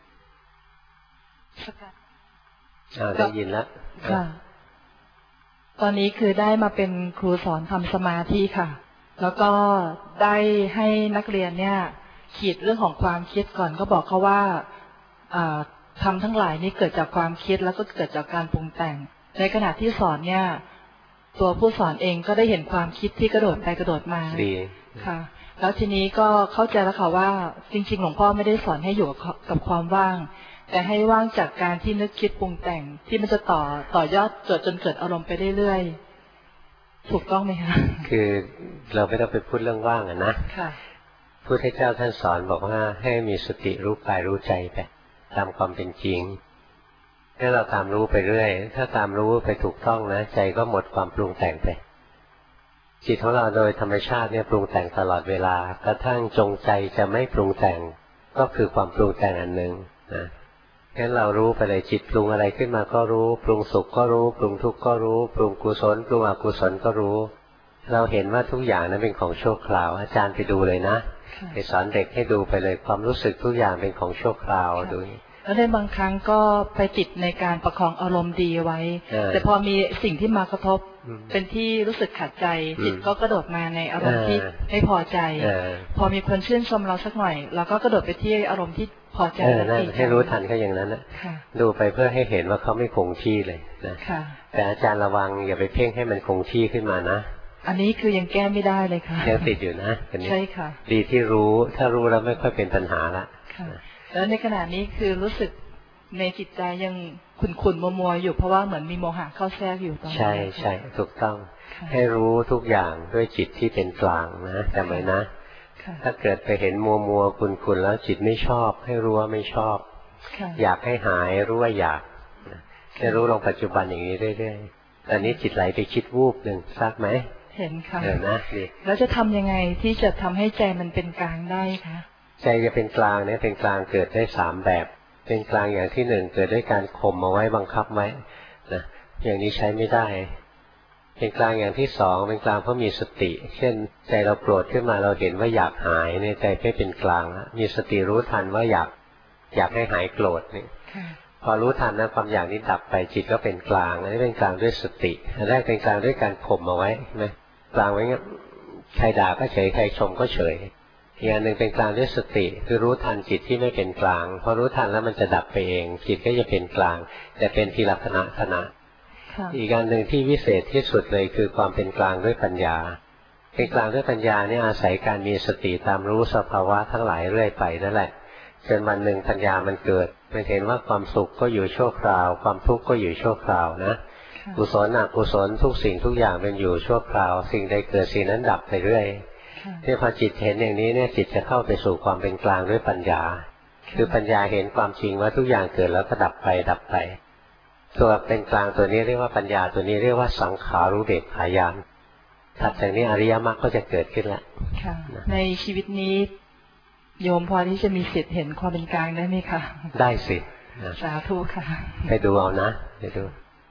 ได้ยินแล้วค่ะตอนนี้คือได้มาเป็นครูสอนทำสมาธิค่ะแล้วก็ได้ให้นักเรียนเนี่ยขีดเรื่องของความคิดก่อนก็บอกเขาว่าทำทั้งหลายนี้เกิดจากความคิดแล้วก็เกิดจากการปรุงแต่งในขณะที่สอนเนี่ยตัวผู้สอนเองก็ได้เห็นความคิดที่กระโดดไปกระโดดมาดีค่ะแล้วทีนี้ก็เข้าใจแล้วค่ะว่าจริงๆหลวงพ่อไม่ได้สอนให้อยู่กับความว่างแต่ให้ว่างจากการที่นึกคิดปรุงแต่งที่มันจะต่อยอดจนเกิดอารมณ์ไปเรื่อยๆถูกต้องไหมคะคือเราไม่ต้องไปพูดเรื่องว่างนะค่ะพุทธเจ้าท่านสอนบอกว่าให้มีสติรู้กายรู้ใจไปตามความเป็นจริงถ้าเราตามรู้ไปเรื่อยถ้าตามรู้ไปถูกต้องนะใจก็หมดความปรุงแต่งไปจิตของเราโดยธรรมชาติเนี่ยปรุงแต่งตลอดเวลากระทั่งจงใจจะไม่ปรุงแต่งก็คือความปรุงแต่งอันหนึ่งนะงั้นเรารู้ไปเลยจิตปรุงอะไรขึ้นมาก็รู้ปรุงสุขก็รู้ปรุงทุกข์ก็รู้ปรุงกุศลปรุงอกุศลก็รู้เราเห็นว่าทุกอย่างนั้นเป็นของชั่วคราวอาจารย์ไปดูเลยนะไปสอนเด็กให้ดูไปเลยความรู้สึกทุกอย่างเป็นของชั่วคราวดูแล้วในบางครั้งก็ไปติดในการประคองอารมณ์ดีไว้แต่พอมีสิ่งที่มากระทบเป็นที่รู้สึกขัดใจจิตก็กระโดดมาในอารมณ์ที่ไม่พอใจพอมีคนชื่นชมเราสักหน่อยเราก็กระโดดไปที่อารมณ์ที่พอใจนั่นให้รู้ทันเขาอย่างนั้นนะดูไปเพื่อให้เห็นว่าเขาไม่คงที่เลยนะแต่อาจารย์ระวังอย่าไปเพ่งให้มันคงที่ขึ้นมานะอันนี้คือยังแก้ไม่ได้เลยค่ะยังติดอยู่นะใช่ค่ะดีที่รู้ถ้ารู้แล้วไม่ค่อยเป็นปัญหาละแล้วในขณะนี้คือรู้สึกในจิตใจยังขุ่นๆมัวๆอยู่เพราะว่าเหมือนมีโมหะเข้าแทรกอยู่ตอนนี้ใช่ใช่ถูกต้องให้รู้ทุกอย่างด้วยจิตที่เป็นกลางนะจำไว้นะถ้าเกิดไปเห็นมัวๆขุ่นๆแล้วจิตไม่ชอบให้รู้ว่าไม่ชอบอยากให้หายรู้ว่าอยากให้รู้ลงปัจจุบันอย่างนี้เรื่อยๆตอนนี้จิตไหลไปคิดวูบหนึ่งทราบไหมเห็นค่ะนะดีแล้วจะทำยังไงที่จะทำให้ใจมันเป็นกลางได้คะใจจะเป็นกลางเนี่ยเป็นกลางเกิดได้3แบบเป็นกลางอย่างที่1เกิดด้วยการข่มเอาไว้บังคับไว้นะอย่างนี้ใช้ไม่ได้เป็นกลางอย่างที่2เป็นกลางเพราะมีสติเช่นใจเราโกรธขึ้นมาเราเห็นว่าอยากหายเนี่ยใจไม่เป็นกลางแล้วมีสติรู้ทันว่าอยากให้หายโกรธนี่พอรู้ทันนะความอยากนี้ดับไปจิตก็เป็นกลางอันนี้เป็นกลางด้วยสติอันแรกเป็นกลางด้วยการข่มเอาไว้ใช่ไหมกลางไว้งั้นใครด่าก็เฉยใครชมก็เฉยอีกอันหนึ่งเป็นกลางด้วยสติคือรู้ทันจิตที่ไม่เป็นกลางพอรู้ทันแล้วมันจะดับไปเองจิตก็จะเป็นกลางแต่เป็นทีละขณะอีกอันหนึ่งที่วิเศษที่สุดเลยคือความเป็นกลางด้วยปัญญาเป็นกลางด้วยปัญญาเนี่ยอาศัยการมีสติตามรู้สภาวะทั้งหลายเรื่อยไปนั่นแหละจนวันหนึ่งปัญญามันเกิดมันเห็นว่าความสุขก็อยู่ชั่วคราวความทุกข์ก็อยู่ชั่วคราวนะกุศลอกุศลทุกสิ่งทุกอย่างเป็นอยู่ชั่วคราวสิ่งใดเกิดสิ่งนั้นดับไปเรื่อยที่พอจิตเห็นอย่างนี้เนี่ยจิตจะเข้าไปสู่ความเป็นกลางด้วยปัญญาคือปัญญาเห็นความจริงว่าทุกอย่างเกิดแล้วก็ดับไปตัวเป็นกลางตัวนี้เรียกว่าปัญญาตัวนี้เรียกว่าสังขารุเบกขายานถัดจากนี้อริยมรรคก็จะเกิดขึ้นแล้วในชีวิตนี้โยมพอที่จะมีสิทธิ์เห็นความเป็นกลางได้ไหมคะได้สิสาธุค่ะไปดูเอานะไปดู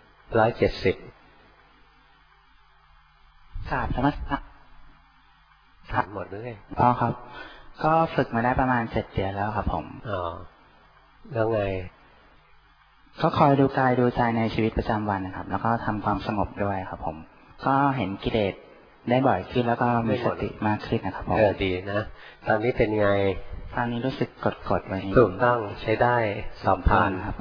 170 กราบธรรมะถามหมดเลยอ๋อครับก็ฝึกมาได้ประมาณ7 เดือนแล้วครับผมอ๋อแล้วไงก็คอยดูกายดูใจในชีวิตประจำวันนะครับแล้วก็ทำความสงบด้วยครับผมก็เห็นกิเลสได้บ่อยขึ้นแล้วก็มีสติมากขึ้นนะครับผมดีนะตอนนี้เป็นไงตอนนี้รู้สึกกดไว้ถูกต้องใช้ได้สอบผ่านครับ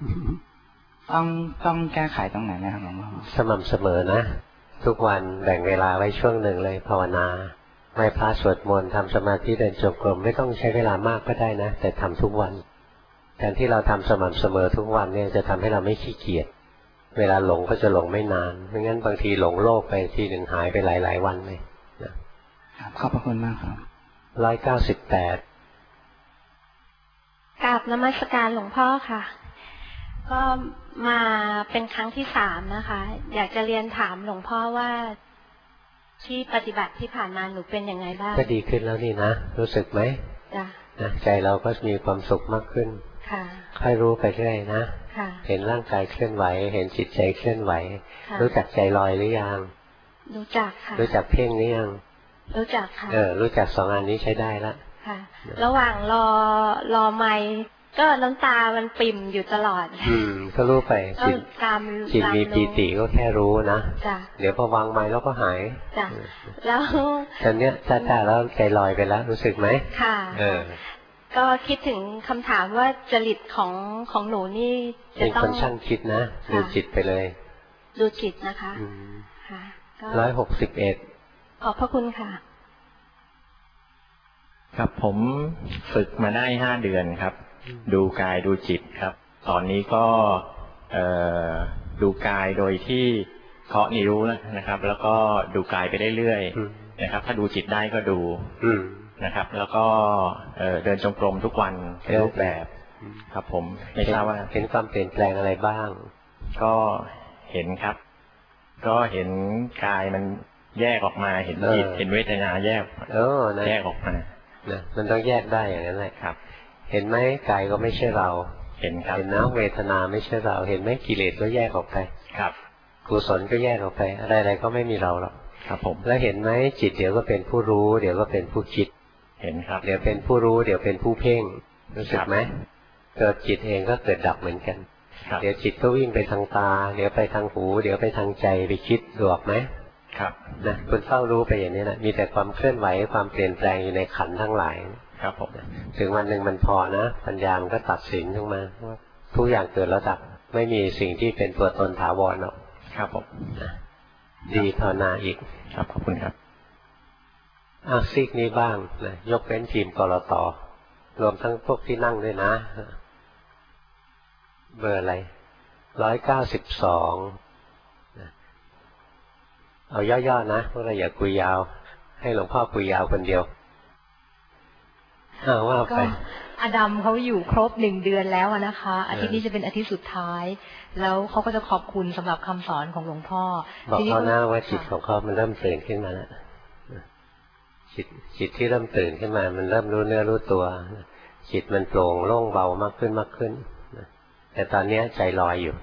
ต้องแก้ไขตรงไหนนะครับหลวงพ่อสม่ำเสมอนะทุกวันแบ่งเวลาไว้ช่วงหนึ่งเลยภาวนาไหว้พระสวดมนต์ทำสมาธิเดินจงกรมไม่ต้องใช้เวลามากก็ได้นะแต่ทำทุกวันการที่เราทำสม่ำเสมอทุกวันเนี่ยจะทำให้เราไม่ขี้เกียจเวลาหลงก็จะหลงไม่นานไม่งั้นบางทีหลงโลกไปทีหนึ่งหายไปหลายวันเลยนะครับขอบพระคุณมากครับ 198 กราบนมัสการหลวงพ่อค่ะก็มาเป็นครั้งที่3นะคะอยากจะเรียนถามหลวงพ่อว่าที่ปฏิบัติที่ผ่านมาหนูเป็นยังไงบ้างก็ดีขึ้นแล้วนี่นะรู้สึกไหมจ้ะนะใจเราก็มีความสุขมากขึ้นค่ะค่อยรู้ไปเรื่อยนะค่ะเห็นร่างกายเคลื่อนไหวเห็นจิตใจเคลื่อนไหวรู้จักใจลอยหรือยังรู้จักค่ะรู้จักเพ่งหรือยังรู้จักค่ะรู้จัก2 อันนี้ใช้ได้ละค่ะระหว่างรอไมค์ก็น้ำตามันปิ่มอยู่ตลอดก็รู้ไปจิตมีปีติก็แค่รู้นะเดี๋ยวพอวางไมค์แล้วก็หายจ้ะแล้วตอนเนี้ยจ้าแล้วใจลอยไปแล้วรู้สึกไหมค่ะก็คิดถึงคำถามว่าจริตของหนูนี่จะต้องเป็นคนช่างคิดนะดูจิตไปเลยดูจิตนะคะค่ะ 161 ขอบพระคุณค่ะครับผมฝึกมาได้5 เดือนครับดูกายดูจิตครับตอนนี้ก็ดูกายโดยที่เคาะนิ้วนะครับ แล้วก็ดูกายไปเรื่อยๆนะครับถ้าดูจิตได้ก็ดูนะครับแล้วก็เดินจงกรมทุกวันเป็นรูปแบบครับผมไม่ทราบว่าเห็นความเปลี่ยนแปลงอะไรบ้างก็เห็นครับก็เห็นกายมันแยกออกมาเห็นจิตเห็นเวทนาแยกแยกออกมามันต้องแยกได้อย่างนั้นแหละครับเห็นไหมกายก็ไม่ใช่เราเห็นครับเห็นนะเวทนาไม่ใช่เราเห็นไหมกิเลสก็แยกออกไปครับกุศลก็แยกออกไปอะไรๆก็ไม่มีเราหรอกครับผมแล้วเห็นไหมจิตเดี๋ยวก็เป็นผู้รู้เดี๋ยวก็เป็นผู้คิดเห็นครับเดี๋ยวเป็นผู้รู้เดี๋ยวเป็นผู้เพ่งรู้สึกไหมเกิดจิตเองก็เกิดดับเหมือนกันเดี๋ยวจิตก็วิ่งไปทางตาเดี๋ยวไปทางหูเดี๋ยวไปทางใจไปคิดดูออกไหมครับนะคุณเฝ้ารู้ไปอย่างนี้นะมีแต่ความเคลื่อนไหวความเปลี่ยนแปลงอยู่ในขันธ์ทั้งหลายครับผมถึงวันหนึ่งมันพอนะปัญญามันก็ตัดสินขึ้นมาว่าทุกอย่างเกิดแล้วดับไม่มีสิ่งที่เป็นตัวตนถาวรหรอกครับผมดีภาวนาอีกครับขอบคุณครับซีกนี้บ้างนะยกเว้นทีมกลต.รวมทั้งพวกที่นั่งด้วยนะเบอร์อะไร192เอาย่อๆนะพวกเราอย่าคุยยาวให้หลวงพ่อคุยยาวคนเดียวว่าไปอดัมเขาอยู่ครบ1 เดือนแล้วนะคะอาทิตย์นี้จะเป็นอาทิตย์สุดท้ายแล้วเขาก็จะขอบคุณสำหรับคำสอนของหลวงพ่อบอกเขาหน้าว่าจิตของเขามันเริ่มตื่นขึ้นมาแล้วจิตที่เริ่มตื่นขึ้นมามันเริ่มรู้เนื้อรู้ตัวจิตมันโปร่งโล่งเบามากขึ้นแต่ตอนนี้ใจลอยอยู่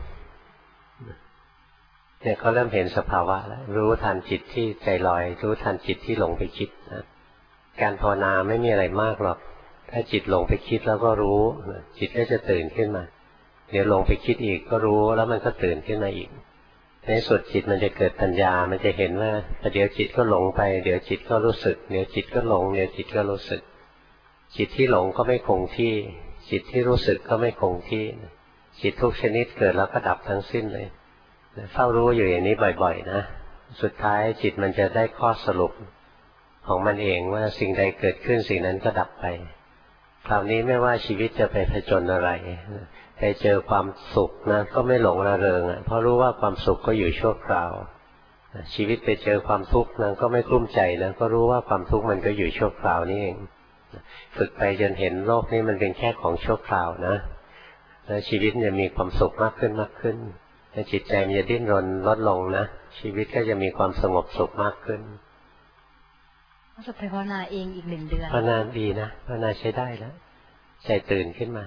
เนี่ยเขาเริ่มเห็นสภาวะแล้วรู้ทันจิตที่ใจลอยรู้ทันจิตที่หลงไปคิดการภาวนาไม่มีอะไรมากหรอกถ้าจิตหลงไปคิดแล้วก็รู้จิตก็จะตื่นขึ้นมาเดี๋ยวหลงไปคิดอีกก็รู้แล้วมันก็ตื่นขึ้นมาอีกในสุดจิตมันจะเกิดปัญญามันจะเห็นว่าเดี๋ยวจิตก็หลงไปเดี๋ยวจิตก็รู้สึกเดี๋ยวจิตก็หลงเดี๋ยวจิตก็รู้สึกจิตที่หลงก็ไม่คงที่จิตที่รู้สึกก็ไม่คงที่จิตทุกชนิดเกิดแล้วก็ดับทั้งสิ้นเลยเฝ้ารู้อยู่อย่างนี้บ่อยๆนะสุดท้ายจิตมันจะได้ข้อสรุปของมันเองว่าสิ่งใดเกิดขึ้นสิ่งนั้นก็ดับไปคราวนี้ไม่ว่าชีวิตจะไปผจญอะไรไปเจอความสุขนะก็ไม่หลงระเริงเพราะรู้ว่าความสุขก็อยู่ชั่วคราวชีวิตไปเจอความทุกข์นั้นก็ไม่กลุ้มใจนะก็รู้ว่าความทุกข์มันก็อยู่ชั่วคราวนี่เองฝึกไปจนเห็นโลกนี้มันเป็นแค่ของชั่วคราวนะแล้วชีวิตจะมีความสุขมากขึ้นแต่จิตใจมันจะดิ้นรนลดลงนะชีวิตก็จะมีความสงบสุขมากขึ้นจะไปภาวนาเองอีก1 เดือนภาวนาดีนะภาวนาใช้ได้แล้วใจตื่นขึ้นมา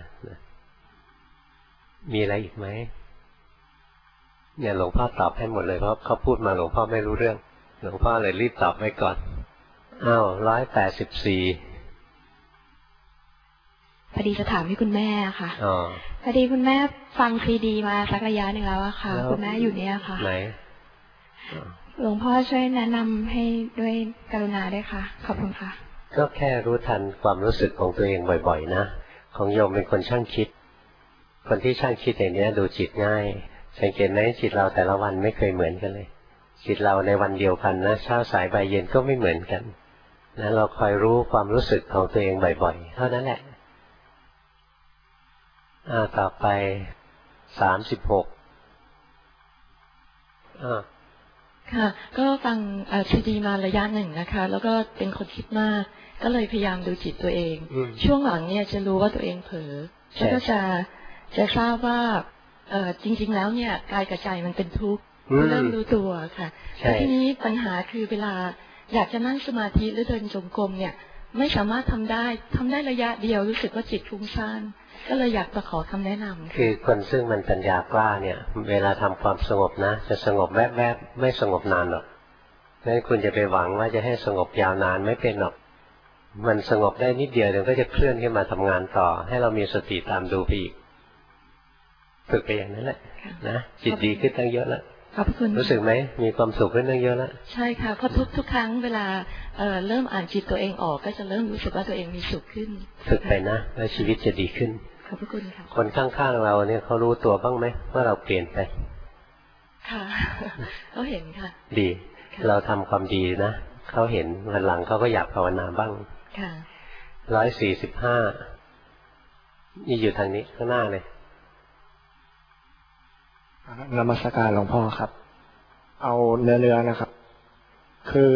มีอะไรอีกไหมเนี่ยหลวงพ่อตอบให้หมดเลยเพราะเขาพูดมาหลวงพ่อไม่รู้เรื่องหลวงพ่อเลยรีบตอบไว้ก่อน184 พอดีจะถามให้คุณแม่ค่ะพอดีคุณแม่ฟังซีดีมาสักระยะหนึ่งแล้วอะค่ะคุณแม่อยู่เนี่ยค่ะไหนหลวงพ่อช่วยแนะนำให้ด้วยกรุณาด้วยค่ะขอบคุณค่ะก็แค่รู้ทันความรู้สึกของตัวเองบ่อยๆนะของโยมเป็นคนช่างคิดคนที่ช่างคิดอย่างนี้ดูจิตง่ายสังเกตไหมจิตเราแต่ละวันไม่เคยเหมือนกันเลยจิตเราในวันเดียวกันนะเช้าสายบ่ายเย็นก็ไม่เหมือนกันนะเราคอยรู้ความรู้สึกของตัวเองบ่อยๆเท่านั้นแหละต่อไป36 ค่ะก็ฟังซีดีมาระยะหนึ่งนะคะแล้วก็เป็นคนคิดมากก็เลยพยายามดูจิตตัวเองช่วงหลังเนี่ยจะรู้ว่าตัวเองเผลอแล้วก็จะทราบว่าจริงๆแล้วเนี่ยกายกับใจมันเป็นทุกข์เริ่มรู้ตัวค่ะแต่ทีนี้ปัญหาคือเวลาอยากจะนั่งสมาธิหรือเดินจงกรมเนี่ยไม่สามารถทำได้ระยะเดียวรู้สึกว่าจิตฟุ้งซ่านก็เลยอยากจะขอคำแนะนำคือคนซึ่งมันปัญญากล้าเนี่ยเวลาทำความสงบนะจะสงบแวบๆไม่สงบนานหรอกงั้นคุณจะไปหวังว่าจะให้สงบยาวนานไม่เป็นหรอกมันสงบได้นิดเดียวเดี๋ยวก็จะเคลื่อนขึ้นมาทำงานต่อให้เรามีสติตามดูไปอีกฝึกไปอย่างนั้นแหละนะจิตดีขึ้นตั้งเยอะแล้วขอบคุณรู้สึกไหมมีความสุขขึ้นตั้งเยอะแล้วใช่ค่ะเพราะทุกครั้งเวลาเริ่มอ่านจิตตัวเองออกก็จะเริ่มรู้สึกว่าตัวเองมีสุขขึ้นฝึกไปนะแล้วชีวิตจะดีขึ้นขอบคุณค่ะคนข้างๆเราเนี่ยเขารู้ตัวบ้างไหมว่าเราเปลี่ยนไปค่ะเขาเห็นค่ะดีเราทำความดีนะเขาเห็นวันหลังเขาก็อยากภาวนาบ้างค่ะ 145นี่อยู่ทางนี้ข้างหน้าเลยนมัสการหลวงพ่อครับเอาเนื้อนะครับคือ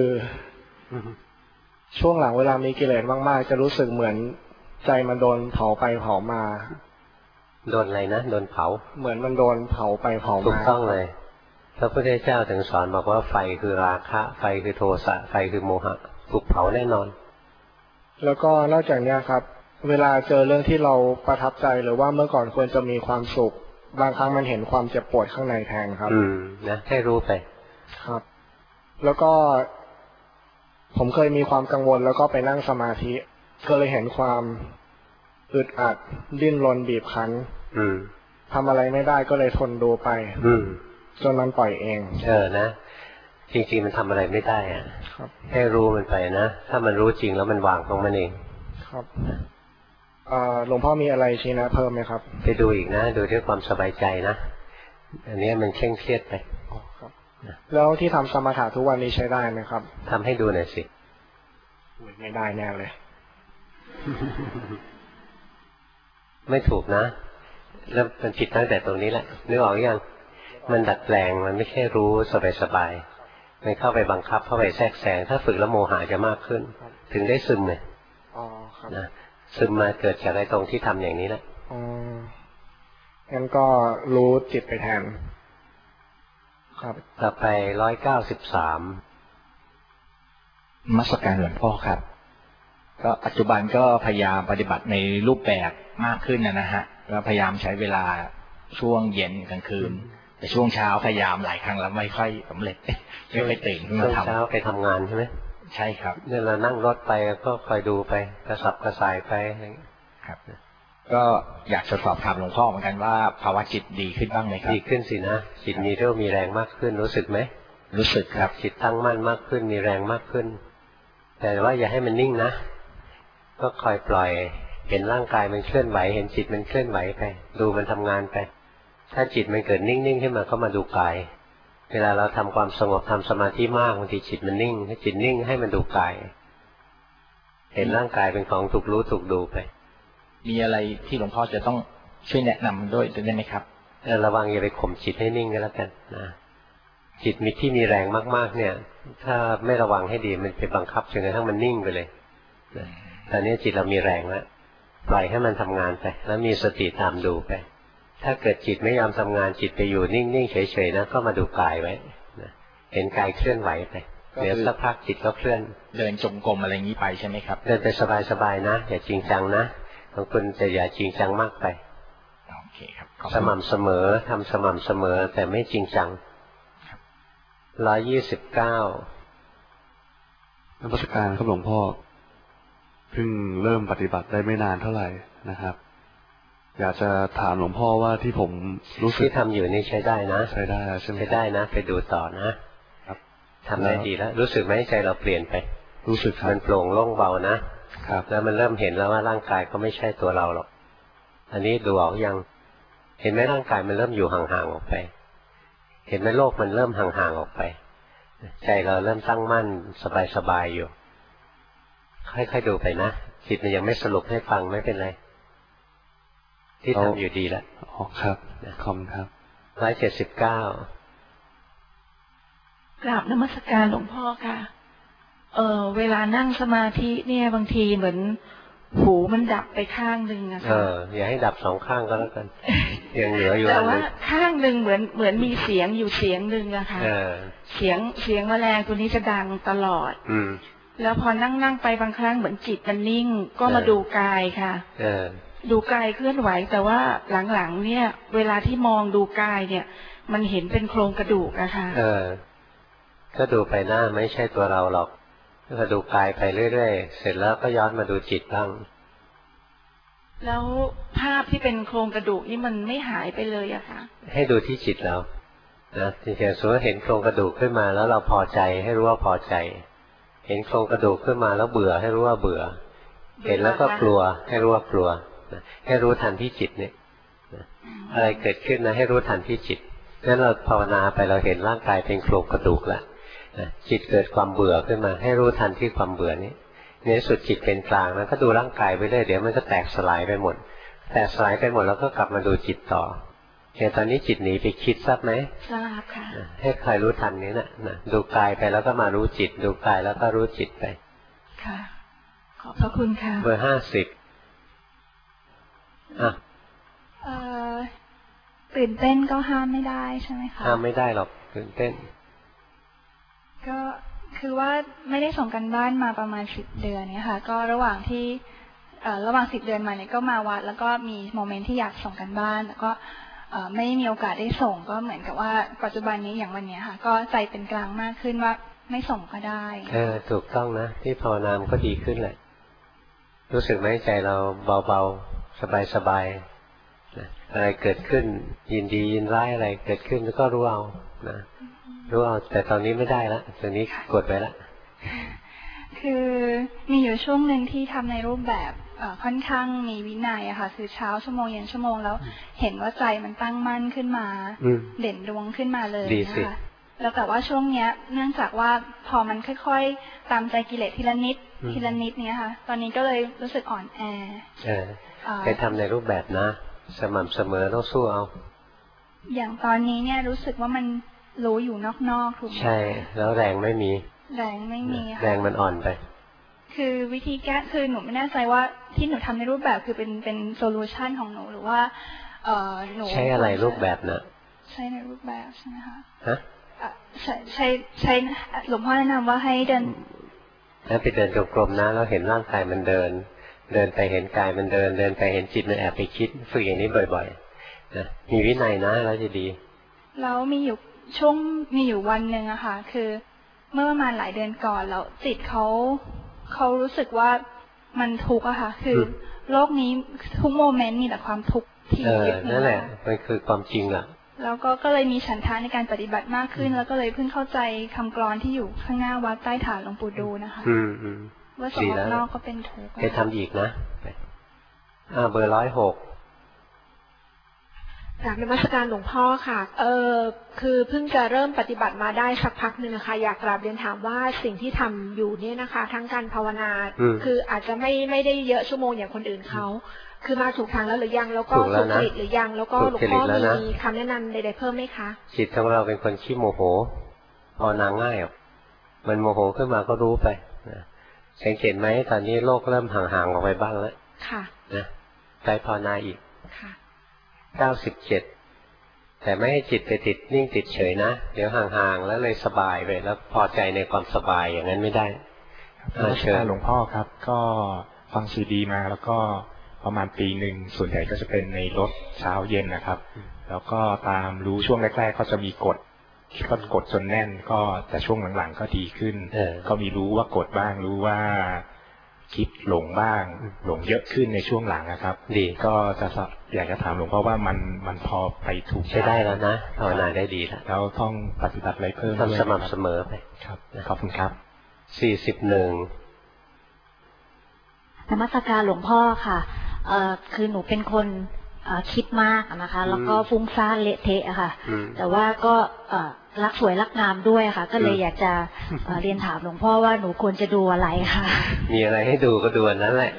ช่วงหลังเวลามีกิเลสมากๆจะรู้สึกเหมือนใจมันโดนเผาไปเผามาโดนอะไรนะโดนเผาเหมือนมันโดนเผาไปเผามาถูกต้องเลยพระพุทธเจ้าถึงสอนบอกว่าไฟคือราคะไฟคือโทสะไฟคือโมหะถูกเผาแน่นอนแล้วก็นอกจากนี้ครับเวลาเจอเรื่องที่เราประทับใจหรือว่าเมื่อก่อนควรจะมีความสุขบางครั้งมันเห็นความเจ็บปวดข้างในแทนครับนะให้รู้ไปครับแล้วก็ผมเคยมีความกังวลแล้วก็ไปนั่งสมาธิก็เลยเห็นความอึดอัดดิ้นรนบีบคั้นทำอะไรไม่ได้ก็เลยทนดูไปจนมันปล่อยเองนะจริงๆมันทำอะไรไม่ได้อ่ะให้รู้มันไปนะถ้ามันรู้จริงแล้วมันวางของมันเองครับหลวงพ่อมีอะไรชี้นะเพิ่มไหมครับไปดูอีกนะดูด้วยความสบายใจนะอันนี้มันเคร่งเครียดไปครับแล้วที่ทำสมถะทุกวันนี้ใช้ได้ไหมครับทำให้ดูหน่อยสิไม่ได้แน่เลยไม่ถูกนะแล้วมันผิดตั้งแต่ตรงนี้แหละนึกออกยังมันดัดแปลงมันไม่ใช่รู้สบายๆมันเข้าไปบังคับเข้าไปแทรกแซงถ้าฝึกแล้วโมหะจะมากขึ้นถึงได้ซึมเลยนะซึมมาเกิดจากไอ้ตรงที่ทำอย่างนี้แหละงั้นก็รู้จิตไปแทนครับต่อไป193 มัสการหลวงพ่อครับก็ปัจจุบันก็พยายามปฏิบัติในรูปแบบมากขึ้นนะฮะแล้วพยายามใช้เวลาช่วงเย็นกลางคืนแต่ช่วงเช้าพยายามหลายครั้งแล้วไม่ค่อยสำเร็จไม่ค่อยตื่นมาทำเช้าไปทำงานใช่ไหมใช่ครับเนี่ยเรานั่งรถไปก็คอยดูไปกระสับกระส่ายไปอะไรอย่างเงี้ยครับก็อยากจะสอบถามหลวงพ่อเหมือนกันว่าภาวะจิตดีขึ้นบ้างไหมครับดีขึ้นสินะจิตมีเรี่ยวมีแรงมากขึ้นรู้สึกไหมรู้สึกครับจิตตั้งมั่นมากขึ้นมีแรงมากขึ้นแต่ว่าอย่าให้มันนิ่งนะก็คอยปล่อยเห็นร่างกายมันเคลื่อนไหวเห็นจิตมันเคลื่อนไหวไปดูมันทำงานไปถ้าจิตมันเกิดนิ่งๆขึ้นมาก็มาดูกายเวลาเราทำความสงบทำสมาธิมากบางทีจิตมันนิ่งให้จิตนิ่งให้มันดูกายเห็นร่างกายเป็นของถูกรู้ถูกดูไปมีอะไรที่หลวงพ่อจะต้องช่วยแนะนำด้วยได้ไหมครับระวังอย่าไปข่มจิตให้นิ่งก็แล้วกันนะจิตมีที่มีแรงมากๆเนี่ยถ้าไม่ระวังให้ดีมันไปบังคับจนกระทั่งมันนิ่งไปเลยตอนนี้จิตเรามีแรงแล้วปล่อยให้มันทำงานไปแล้วมีสติตามดูไปถ้าเกิดจิตไม่ยอมทำงานจิตไปอยู่นิ่งๆเฉยๆนะก็มาดูกายไว้เห็นกายเคลื่อนไหวไปเดี๋ยวสักพักจิตก็เคลื่อนเดินจงกรมอะไรอย่างนี้ไปใช่ไหมครับเดินไปสบายๆนะอย่าจริงจังนะของคุณจะอย่าจริงจังมากไปโอเคครับสม่ำเสมอทำสม่ำเสมอแต่ไม่จริงจัง129 นมัสการครับหลวงพ่อเพิ่งเริ่มปฏิบัติได้ไม่นานเท่าไหร่นะครับอยากจะถามหลวงพ่อว่าที่ผมรู้สึกที่ทำอยู่นี่ใช้ได้นะใช้ได้ใช่ไหมใช้ได้นะไปดูต่อนะครับทำได้ดีแล้วรู้สึกไหมใจเราเปลี่ยนไปรู้สึกครับมันโปร่งโล่งเบานะครับแล้วมันเริ่มเห็นแล้วว่าร่างกายก็ไม่ใช่ตัวเราหรอกอันนี้ดูออกยังเห็นไหมร่างกายมันเริ่มอยู่ห่างๆออกไปเห็นไหมโลกมันเริ่มห่างๆออกไปใจเราเริ่มตั้งมั่นสบายๆอยู่ค่อยๆดูไปนะจิตมันยังไม่สรุปให้ฟังไม่เป็นไรที่ทำอยู่ดีแล้วอ๋อครับขอบคุณครับ 179 กราบนมัสการหลวงพ่อค่ะเวลานั่งสมาธิเนี่ยบางทีเหมือนหูมันดับไปข้างหนึ่งอะค่ะอย่าให้ดับ2ข้างก็แล้วกันยังเหลืออยู่แต่ว่าข้างหนึ่งเหมือนมีเสียงอยู่เสียงหนึ่งอะค่ะเสียงแมลงตัวนี้จะดังตลอดแล้วพอนั่งไปบางครั้งเหมือนจิตมันนิ่งก็มาดูกายค่ะดูกายเคลื่อนไหวแต่ว่าหลังๆเนี่ยเวลาที่มองดูกายเนี่ยมันเห็นเป็นโครงกระดูกอะค่ะก็ดูไปหน้าไม่ใช่ตัวเราหรอกก็ดูกายไปเรื่อยๆเสร็จแล้วก็ย้อนมาดูจิตบ้างแล้วภาพที่เป็นโครงกระดูกนี่มันไม่หายไปเลยอะค่ะให้ดูที่จิตเรานะจริงๆสมมติเห็นโครงกระดูกขึ้นมาแล้วเราพอใจให้รู้ว่าพอใจเห็นโครงกระดูกขึ้นมาแล้วเบื่อให้รู้ว่าเบื่อเห็นแล้วก็กลัวให้รู้ว่ากลัวให้รู้ทันที่จิตเนี่ยอะไรเกิดขึ้นนะให้รู้ทันที่จิตงั้นเราภาวนาไปเราเห็นร่างกายเป็นโครงกระดูกแล้วจิตเกิดความเบื่อขึ้นมาให้รู้ทันที่ความเบื่อนี้ในสุดจิตเป็นกลางแล้วก็ดูร่างกายไปเรื่อยเดี๋ยวมันก็แตกสลายไปหมดแตกสลายไปหมดแล้วก็กลับมาดูจิตต่ออย่างตอนนี้จิตหนีไปคิดทราบไหมทราบค่ะให้ใครรู้ทันนี้นะดูกายไปแล้วก็มารู้จิตดูกายแล้วก็รู้จิตไปค่ะขอบพระคุณค่ะเบอร์50 ตื่นเต้นก็ห้ามไม่ได้ใช่ไหมคะห้ามไม่ได้หรอกตื่นเต้นก็คือว่าไม่ได้ส่งกันบ้านมาประมาณ10 เดือนเนี่ยค่ะก็ระหว่าง10 เดือนมาเนี่ยก็มาวัดแล้วก็มีโมเมนต์ที่อยากส่งกันบ้านแล้วก็ไม่มีโอกาสได้ส่งก็เหมือนกับว่าปัจจุบันนี้อย่างวันนี้ค่ะก็ใจเป็นกลางมากขึ้นว่าไม่ส่งก็ได้ถูกต้องนะที่ภาวนามก็ดีขึ้นแหละรู้สึกไหมใจเราเบาๆสบายๆอะไรเกิดขึ้นยินดียินร้ายอะไรเกิดขึ้นก็รู้เอานะรู้เอาแต่ตอนนี้ไม่ได้ละตอนนี้กดไปละคือมีอยู่ช่วงหนึ่งที่ทำในรูปแบบค่อนข้างมีวินัยอะค่ะคือเช้าชั่วโมงเย็นชั่วโมงแล้วเห็นว่าใจมันตั้งมั่นขึ้นมาเด่นดวงขึ้นมาเลยนะคะแล้วแต่ว่าช่วงเนี้ยเนื่องจากว่าพอมันค่อยๆตามใจกิเลสทีละนิดทีละนิดเนี้ยค่ะตอนนี้ก็เลยรู้สึกอ่อนแอไปทำในรูปแบบนะสม่ำเสมอต้องสู้เอาอย่างตอนนี้เนี่ยรู้สึกว่ามันรู้อยู่นอกๆถูกไหมใช่แล้วแรงไม่มีแรงไม่มีแรงมันอ่อนไปคือวิธีแก้คือหนูไม่แน่ใจว่าที่หนูทำในรูปแบบคือเป็นโซลูชันของหนูหรือว่าหนูใช้อะไรรูปแบบนะใช้ในรูปแบบใช่ไหมคะฮะใช้หลวงพ่อแนะนำว่าให้เดินไปเดินจงกรมนะแล้วเห็นร่างกายมันเดินไปเห็นกายมันเดินไปเห็นจิตมันแอบไปคิดฝึกอย่างนี้บ่อยๆนะมีวินัยนะแล้วจะดีแล้วมีอยู่วันหนึ่งอะค่ะคือเมื่อประมาณหลายเดือนก่อนแล้วจิตเขารู้สึกว่ามันทุกข์อะค่ะคือโลกนี้ทุกโมเมนต์มีแต่ความทุกข์ที่ยึดนั่นแหละมันคือความจริงอะแล้วก็เลยมีฉันทะในการปฏิบัติมากขึ้นแล้วก็เลยเพิ่งเข้าใจคำกลอนที่อยู่ข้างหน้าวัดใต้ฐานหลวงปู่ดูนะคะว่าสมนอกก็เป็นทุกข์ไปทำอีกนะเบอร์106 จากนมัสการหลวงพ่อค่ะคือเพิ่งจะเริ่มปฏิบัติมาได้สักพักหนึ่งค่ะอยากกราบเรียนถามว่าสิ่งที่ทำอยู่เนี่ยนะคะทั้งการภาวนาคืออาจจะไม่ได้เยอะชั่วโมงอย่างคนอื่นเขาคือมาถูกทางแล้วหรือยังแล้วก็สุจริตหรือยังแล้วก็หลวงพ่อมีคำแนะนำใดๆเพิ่มไหมคะจิตของเราเป็นคนขี้โมโหภาวนาง่ายมันโมโหขึ้นมาก็รู้ไปสังเกตไหมตอนนี้โลกเริ่มห่างๆออกไปบ้างแล้วค่ะนะใจภาวนาอีกค่ะ 97แต่ไม่ให้จิตไปติดนิ่งติดเฉยนะเดี๋ยวห่างๆแล้วเลยสบายไปแล้วพอใจในความสบายอย่างนั้นไม่ได้เชิญหลวงพ่อครับก็ฟังซีดีมาแล้วก็ประมาณปีหนึ่งส่วนใหญ่ก็จะเป็นในรถเช้าเย็นนะครับแล้วก็ตามรู้ช่วงแรกๆก็จะมีกดจนแน่นก็แต่ช่วงหลังๆก็ดีขึ้นก็มีรู้ว่ากดบ้างรู้ว่าคิดหลงบ้างหลงเยอะขึ้นในช่วงหลังนะครับดีก็จะอยากจะถามหลวงพ่อว่ามันพอไปถูกใช้ได้แล้วนะภาวนาได้ดีแล้วเราต้องปฏิบัติอะไรเพิ่มทำสม่ำเสมอไปครับขอบคุณครับ 41 นมัสการหลวงพ่อค่ะคือหนูเป็นคนคิดมากนะคะแล้วก็ฟุ้งซ่านเละเทะค่ะแต่ว่าก็รักสวยรักงามด้วยค่ะก็เลยอยากจะเรียนถามหลวงพ่อว่าหนูควรจะดูอะไรค่ะมีอะไรให้ดูก็ดูนั้นแหละ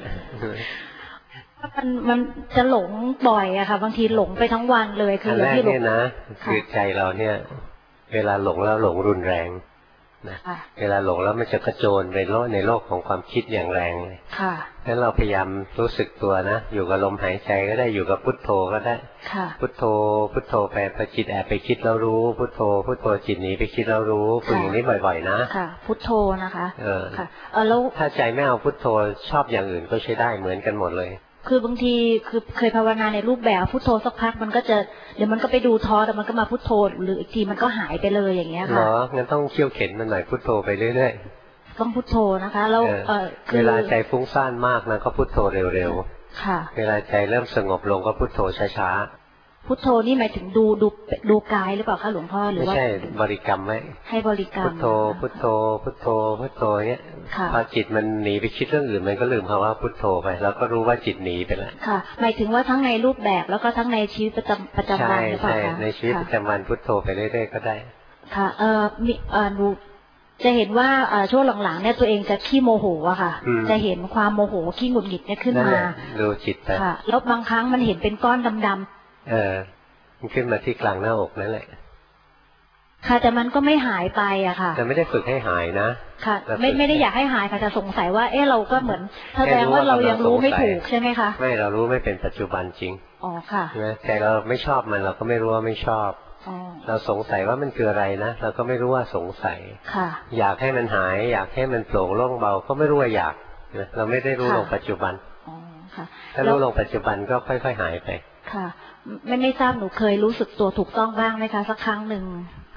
มันจะหลงบ่อยอะค่ะบางทีหลงไปทั้งวันเลยคืออย่างที่หลงนะคือใจเราเนี่ยเวลาหลงแล้วหลงรุนแรงนะเวลาหลงแล้วมันจะกระโจนไปในโลกของความคิดอย่างแรงเลยงั้นเราพยายามรู้สึกตัวนะอยู่กับลมหายใจก็ได้อยู่กับพุทโธก็ได้พุทโธพุทโธไปพอจิตแอบไปคิดแล้วรู้พุทโธพุทโธจิตหนีไปคิดแล้วรู้ฝึกอย่างนี้บ่อยๆนะค่ะพุทโธนะคะค่ะแล้วถ้าใจไม่เอาพุทโธชอบอย่างอื่นก็ใช้ได้เหมือนกันหมดเลยคือบางทีคือเคยภาวนาในรูปแบบพุทโธสักพักมันก็จะเดี๋ยวมันก็ไปดูท้อแต่มันก็มาพุทโธหรืออีกทีมันก็หายไปเลยอย่างเงี้ยค่ะงั้นต้องเขี่ยวเข็นมันหน่อยพุทโธไปเรื่อยๆต้องพุทโธนะคะแล้วเวลาใจฟุ้งซ่านมากนะก็พุทโธเร็วๆค่ะเวลาใจเริ่มสงบลงก็พุทโธช้าๆพุทโธนี่หมายถึงดูกายหรือเปล่าคะหลวงพ่อหรือว่าไม่ใช่บริกรรมไหมให้บริกรรมพุทโธพุทโธพุทโธพุทโธเนี้ยพอจิตมันหนีไปคิดเรื่องอื่นมันก็ลืมคำว่าพุทโธไปแล้วก็รู้ว่าจิตหนีไปแล้วค่ะหมายถึงว่าทั้งในรูปแบบแล้วก็ทั้งในชีวิตประจำวันหรือเปล่าคะในชีวิตประจำวันพุทโธไปเรื่อยๆก็ได้ค่ะมีดูจะเห็นว่าช่วงหลังๆเนี่ยตัวเองจะขี้โมโหอะค่ะจะเห็นความโมโหขี้หงุดหงิดเนี่ยขึ้นมาดูจิตไปค่ะแล้วบางครั้งมันเห็นเป็นก้อนดำมันขึ้นมาที่กลางหน้าอกนั่นแหละค่ะแต่มันก็ไม่หายไปอะค่ะแต่ไม่ได้ฝึกให้หายนะค่ะไม่ได้อยากให้หายค่ะแต่สงสัยว่าเราก็เหมือนแสดงว่าเรายังรู้ไม่ถูกใช่ไหมคะไม่เรารู้ไม่เป็นปัจจุบันจริงอ๋อค่ะแต่เราไม่ชอบมันเราก็ไม่รู้ว่าไม่ชอบเราสงสัยว่ามันคืออะไรนะเราก็ไม่รู้ว่าสงสัยค่ะอยากให้มันหายอยากให้มันโปร่งโล่งเบาก็ไม่รู้ว่าอยากเราไม่ได้รู้ลงปัจจุบันถ้ารู้ลงปัจจุบันก็ค่อยๆหายไปค่ะไม่ทราบหนูเคยรู้สึกตัวถูกต้องบ้างไหมคะสักครั้งหนึ่ง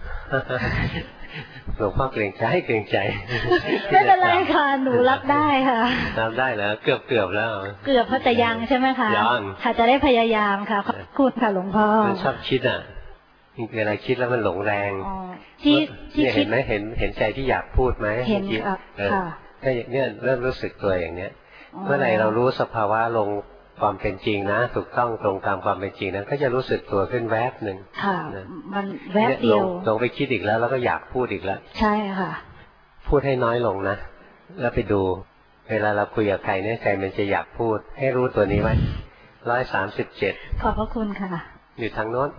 หลวงพ่อเกรงใจไม่เป็นไรค่ะหนูรับได้ค่ะรับได้แล้วเกือบแล้วเกือบแต่ยังใช่ไหมคะยังค่ะจะได้พยายามค่ะขอบคุณค่ะหลวงพ่อมันชอบคิดอ่ะเวลาคิดแล้วมันหลงแรงที่เห็นไหมเห็นใจที่อยากพูดไหมเห็นค่ะถ้าเนี่ยเริ่มรู้สึกตัวอย่างเนี้ยเมื่อไหร่เรารู้สภาวะลงความเป็นจริงนะถูกต้องตรงตามความเป็นจริงนะก็จะรู้สึกตัวขึ้นแวบหนึ่งค่ะมันแวบเดียวลงไปคิดอีกแล้วก็อยากพูดอีกแล้วใช่ค่ะพูดให้น้อยลงนะแล้วไปดูเวลาเราคุยกับใครเนี่ยใจมันจะอยากพูดให้รู้ตัวนี้ไว้137 ขอบพระคุณค่ะอยู่ทางโน้น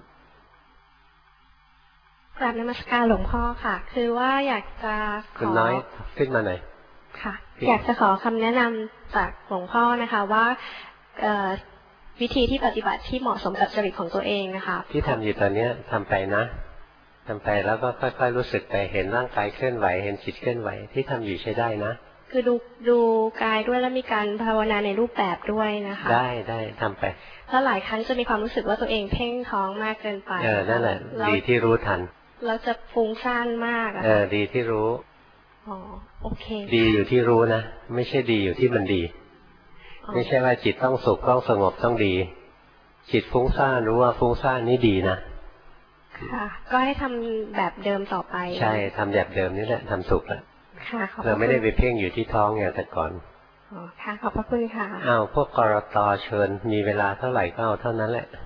กราบนมัสการหลวงพ่อค่ะคือว่าอยากจะขอคุณน้อยขึ้นมาหน่อยค่ะอยากจะขอคำแนะนำจากหลวงพ่อนะคะว่าวิธีที่ปฏิบัติที่เหมาะสมกับจริตของตัวเองนะคะที่ทำอยู่ตอนนี้ทำไปนะทำไปแล้วก็ค่อยๆรู้สึกไปเห็นร่างกายเคลื่อนไหวเห็นจิตเคลื่อนไหวที่ทำอยู่ใช้ได้นะคือดูกายด้วยแล้วมีการภาวนาในรูปแบบด้วยนะคะได้ทำไปแล้วหลายครั้งจะมีความรู้สึกว่าตัวเองเพ่งท้องมากเกินไปนั่นแหละดีที่รู้ทันเราจะฟุ้งซ่านมากดีที่รู้โอเคดีอยู่ที่รู้นะไม่ใช่ดีอยู่ที่มันดีไม่ใช่ว่าจิตต้องสุขต้องสงบต้องดีจิตฟุ้งซ่านรู้ว่าฟุ้งซ่านนี่ดีนะค่ะก็ให้ทำแบบเดิมต่อไปใช่ทำแบบเดิมนี่แหละทำถูกแล้วเราไม่ได้ไปเพ่งอยู่ที่ท้องอย่างแต่ก่อนค่ะขอบพระคุณค่ะพวกกรต.เชิญมีเวลาเท่าไหร่ก็เอาเท่านั้นแหละ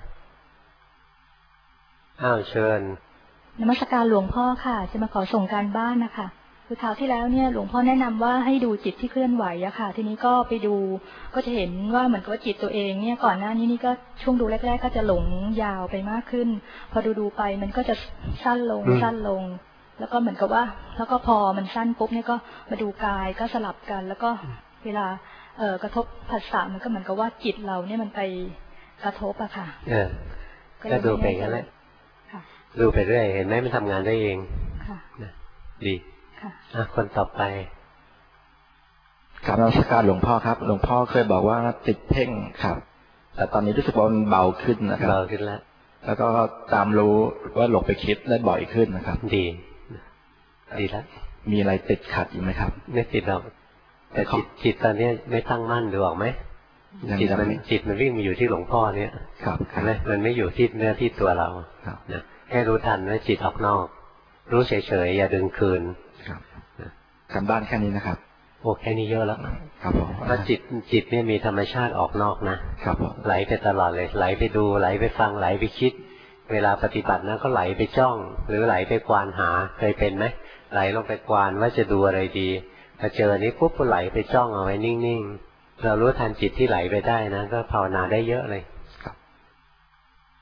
เชิญนมัสการหลวงพ่อค่ะจะมาขอส่งการบ้านนะคะคือคราวที่แล้วเนี่ยหลวงพ่อแนะนำว่าให้ดูจิตที่เคลื่อนไหวอะค่ะทีนี้ก็ไปดูก็จะเห็นว่าเหมือนกับว่าจิตตัวเองเนี่ยก่อนหน้านี้นี่ก็ช่วงดูแรกๆก็จะหลงยาวไปมากขึ้นพอดูไปมันก็จะสั้นลงแล้วก็เหมือนกับว่าแล้วก็พอมันสั้นปุ๊บเนี่ยก็มาดูกายก็สลับกันแล้วก็เวลากระทบผัสสะมันก็เหมือนกับว่าจิตเราเนี่ยมันไปกระทบอะค่ะก็ดูไปงั้นแหละดูไปเรื่อยเห็นไหมมันทำงานได้เองดีคนต่อไปกราบนมัสการหลวงพ่อครับหลวงพ่อเคยบอกว่าติดเพ่งครับแต่ตอนนี้รู้สึกว่ามันเบาขึ้นนะครับเบาขึ้นแล้วก็ตามรู้ว่าหลงไปคิดได้บ่อยขึ้นนะครับดีแล้วมีอะไรติดขัดอยู่ไหมครับไม่ติดหรอกแต่จิตตอนนี้ไม่ตั้งมั่นดูออกไหมจิตมันวิ่งมาอยู่ที่หลวงพ่อเนี่ยเห็นไหมมันไม่อยู่ที่เนื้อที่ตัวเรานะแค่รู้ทันว่าจิตออกนอกรู้เฉยๆอย่าดึงคืนการบ้านแค่นี้นะครับโอ้แค่นี้เยอะแล้วครับผมเพราะจิตเนี่ยมีธรรมชาติออกนอกนะครับไหลไปตลอดเลยไหลไปดูไหลไปฟังไหลไปคิดเวลาปฏิบัตินั้นก็ไหลไปจ้องหรือไหลไปกวานหาเคยเป็นไหมไหลลงไปกวานว่าจะดูอะไรดีพอเจอนี้ปุ๊บก็ไหลไปจ้องเอาไว้นิ่งๆเรารู้ทันจิตที่ไหลไปได้นะก็ภาวนาได้เยอะเลย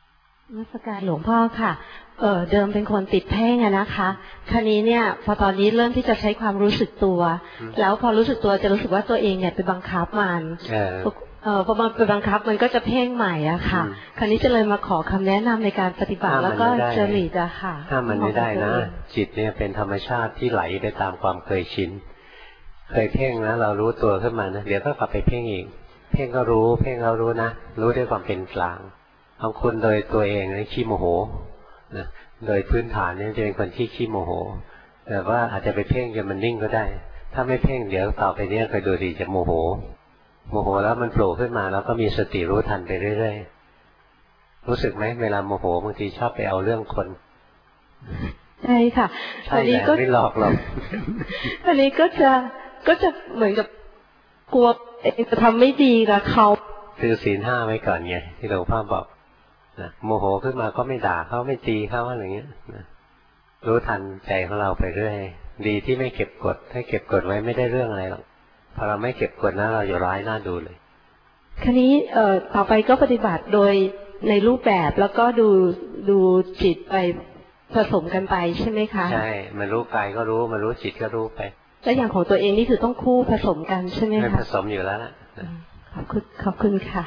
นมัสการหลวงพ่อค่ะเดิมเป็นคนติดเพ่งนะคะคราวนี้เนี่ยพอตอนนี้เริ่มที่จะใช้ความรู้สึกตัวแล้วพอรู้สึกตัวจะรู้สึกว่าตัวเองเนี่ยไปบังคับมันพอมันไปบังคับมันก็จะเพ่งใหม่อะค่ะคราวนี้จะเลยมาขอคำแนะนำในการปฏิบัติแล้วก็จริตอะค่ะถ้ามันไม่ได้นะจิตเนี่ยเป็นธรรมชาติที่ไหลไปตามความเคยชินเคยเพ่งนะเรารู้ตัวขึ้นมานะเดี๋ยวก็กลับไปเพ่งอีกเพ่งก็รู้เพ่งเรารู้นะรู้ด้วยความเป็นกลางบางคนโดยตัวเองนี่ขี้โมโหนะโดยพื้นฐานเนี่ยจะเป็นคนที่ขี้โมโหแต่ว่าอาจจะไปเพ่งจนมันนิ่งก็ได้ถ้าไม่เพ่งเดี๋ยวต่อไปเนี้ยเคยดูดีจะโมโหแล้วมันโผล่ขึ้นมาแล้วก็มีสติรู้ทันไปเรื่อยๆรู้สึกไหมเวลาโมโหบางทีชอบไปเอาเรื่องคนใช่ค่ะใช่แหละไม่หลอกหรอกอันนี้ก็จะเหมือนกับกลัวเองจะทำไม่ดีกับเขาคือศีล 5ไว้ก่อนไงที่หลวงพ่อบอกนะโมโหขึ้นมาก็ไม่ด่าเขาไม่ตีเขาอะไรเงี้ยนะรู้ทันใจของเราไปเรื่อยดีที่ไม่เก็บกดถ้าเก็บกดไว้ไม่ได้เรื่องอะไรหรอกพอเราไม่เก็บกดนะเราอยู่ร้ายน่าดูเลยคราวนี้ต่อไปก็ปฏิบัติโดยในรูปแบบแล้วก็ดูจิตไปผสมกันไปใช่ไหมคะใช่มันรู้กายก็รู้มันรู้จิตก็รู้ไปแล้วอย่างของตัวเองนี่คือต้องคู่ผสมกันใช่ไหมคะไม่ผสมอยู่แล้วล่ะขอบคุณค่ะ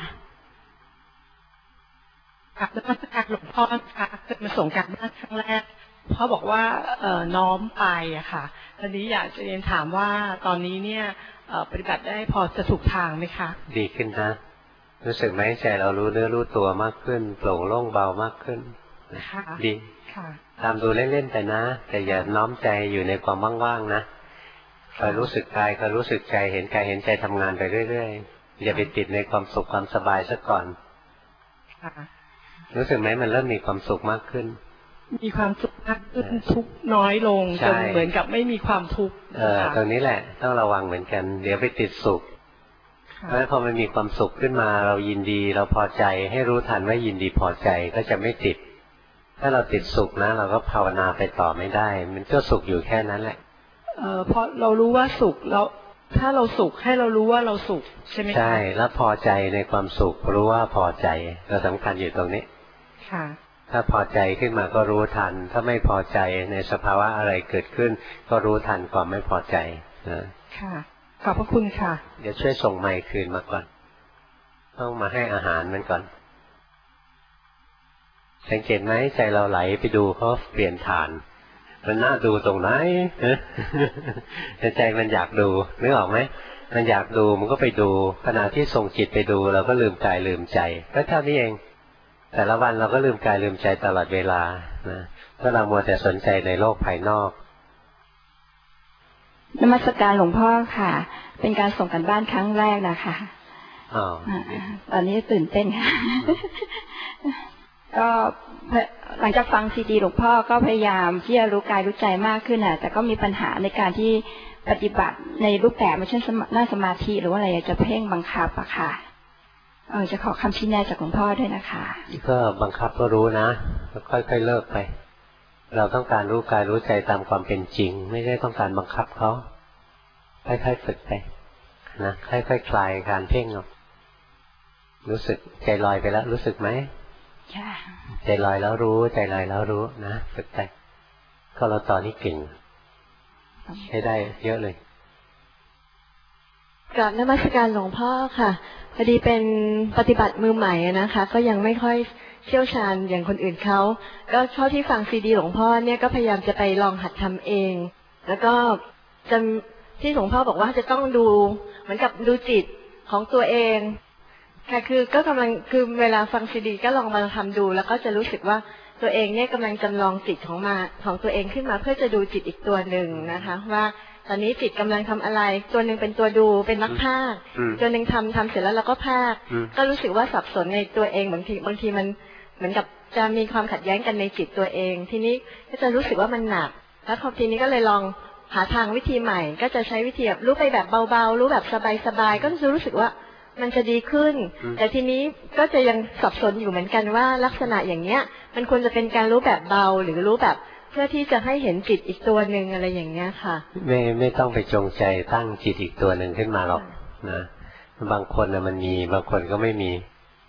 กับนมัสการหลวงพ่อค่ะเกิดมาส่งการบ้านครั้งแรกพ่อบอกว่าน้อมไปอะค่ะตอนนี้อยากจะเรียนถามว่าตอนนี้เนี่ยปฏิบัติได้พอจะถูกทางไหมคะดีขึ้นนะรู้สึกไหมใจเรารู้เนื้อรู้ตัวมากขึ้นโปร่งโล่งเบามากขึ้นดีตามดูเล่นๆไปนะแต่อย่าน้อมใจอยู่ในความว่างๆนะคอยรู้สึกกายคอยรู้สึกใจเห็นกายเห็นใจทำงานไปเรื่อยๆอย่าไปติดในความสุขความสบายซะก่อนรู้สึกไหมมันเริ่มมีความสุขมากขึ้นมีความสุขมากขึ้นทุกน้อยลงจนเหมือนกับไม่มีความทุกข์ตรงนี้แหละต้องระวังเหมือนกันเดี๋ยวไปติดสุขเพราะพอมันมีความสุขขึ้นมาเรายินดีเราพอใจให้รู้ทันว่ายินดีพอใจก็จะไม่ติดถ้าเราติดสุขนะเราก็ภาวนาไปต่อไม่ได้มันก็สุขอยู่แค่นั้นแหละเพราะเรารู้ว่าสุขแล้วถ้าเราสุขให้เรารู้ว่าเราสุขใช่ไหมคะใช่แล้วพอใจในความสุขรู้ว่าพอใจเราสำคัญอยู่ตรงนี้ค่ะถ้าพอใจขึ้นมาก็รู้ทันถ้าไม่พอใจในสภาวะอะไรเกิดขึ้นก็รู้ทันความไม่พอใจนะค่ะขอบพระคุณค่ะเดี๋ยวช่วยส่งไมค์คืนมาก่อนต้องมาให้อาหารมันก่อนสังเกตไหมใจเราไหลไปดูเขาเปลี่ยนฐานมันน่าดูตรงไหนแต่ใจมันอยากดูนึกออกไหมมันอยากดูมันก็ไปดูขณะที่ส่งจิตไปดูเราก็ลืมกายลืมใจก็เท่านี้เองแต่ละวันเราก็ลืมกายลืมใจตลอดเวลานะเพราะเรามัวแต่สนใจในโลกภายนอกนมัสการหลวงพ่อค่ะเป็นการส่งกันบ้านครั้งแรกนะคะตอนนี้ตื่นเต้นค่ะก็หลังจากฟังซีดีหลวงพ่อก็พยายามที่จะรู้กายรู้ใจมากขึ้นแต่ก็มีปัญหาในการที่ปฏิบัติในรูปแบบไม่ใช่นั่งสมาธิหรือว่าอะไรจะเพ่งบังคับอะค่ะจะขอคำชี้แนะจากหลวงพ่อด้วยนะคะก็บังคับก็รู้นะค่อยๆเลิกไปเราต้องการรู้กายรู้ใจตามความเป็นจริงไม่ได้ต้องการบังคับเขาค่อยๆฝึกไปนะค่อยๆคลายการเพ่งออกรู้สึกใจลอยไปแล้วรู้สึกไหมใจลอยแล้วรู้ใจลอยแล้วรู้นะฝึกไปก็เราตอนนี้เก่งให้ได้เยอะเลยกราบนมัสการหลวงพ่อค่ะพอดีเป็นปฏิบัติมือใหม่นะคะก็ยังไม่ค่อยเชี่ยวชาญอย่างคนอื่นเขาก็เท่าที่ฟังซีดีหลวงพ่อเนี่ยก็พยายามจะไปลองหัดทำเองแล้วก็จะที่หลวงพ่อบอกว่าจะต้องดูเหมือนกับดูจิตของตัวเองค่ะคือก็กำลังคือเวลาฟังซีดีก็ลองมาทำดูแล้วก็จะรู้สึกว่าตัวเองเนี่ยกำลังจำลองจิตของตัวเองขึ้นมาเพื่อจะดูจิตอีกตัวหนึ่งนะคะว่าตอนนี้จิตกำลังทำอะไรตัวหนึ่งเป็นตัวดูเป็นนักพากย์ตัวหนึ่งทำเสร็จแล้วเราก็พากย์ก็รู้สึกว่าสับสนในตัวเองบางทีมันเหมือนกับจะมีความขัดแย้งกันในจิตตัวเองทีนี้ก็จะรู้สึกว่ามันหนักแล้วพอทีนี้ก็เลยลองหาทางวิธีใหม่ก็จะใช้วิธีแบบรู้ไปแบบเบาๆรู้แบบสบายๆก็จะรู้สึกว่ามันจะดีขึ้นแต่ทีนี้ก็จะยังสับสนอยู่เหมือนกันว่าลักษณะอย่างเนี้ยมันควรจะเป็นการรู้แบบเบาหรือรู้แบบเพื่อที่จะให้เห็นจิตอีกตัวหนึ่งอะไรอย่างเงี้ยค่ะไม่ต้องไปจงใจตั้งจิตอีกตัวหนึ่งขึ้นมาหรอกนะบางคนมันมีบางคนก็ไม่มี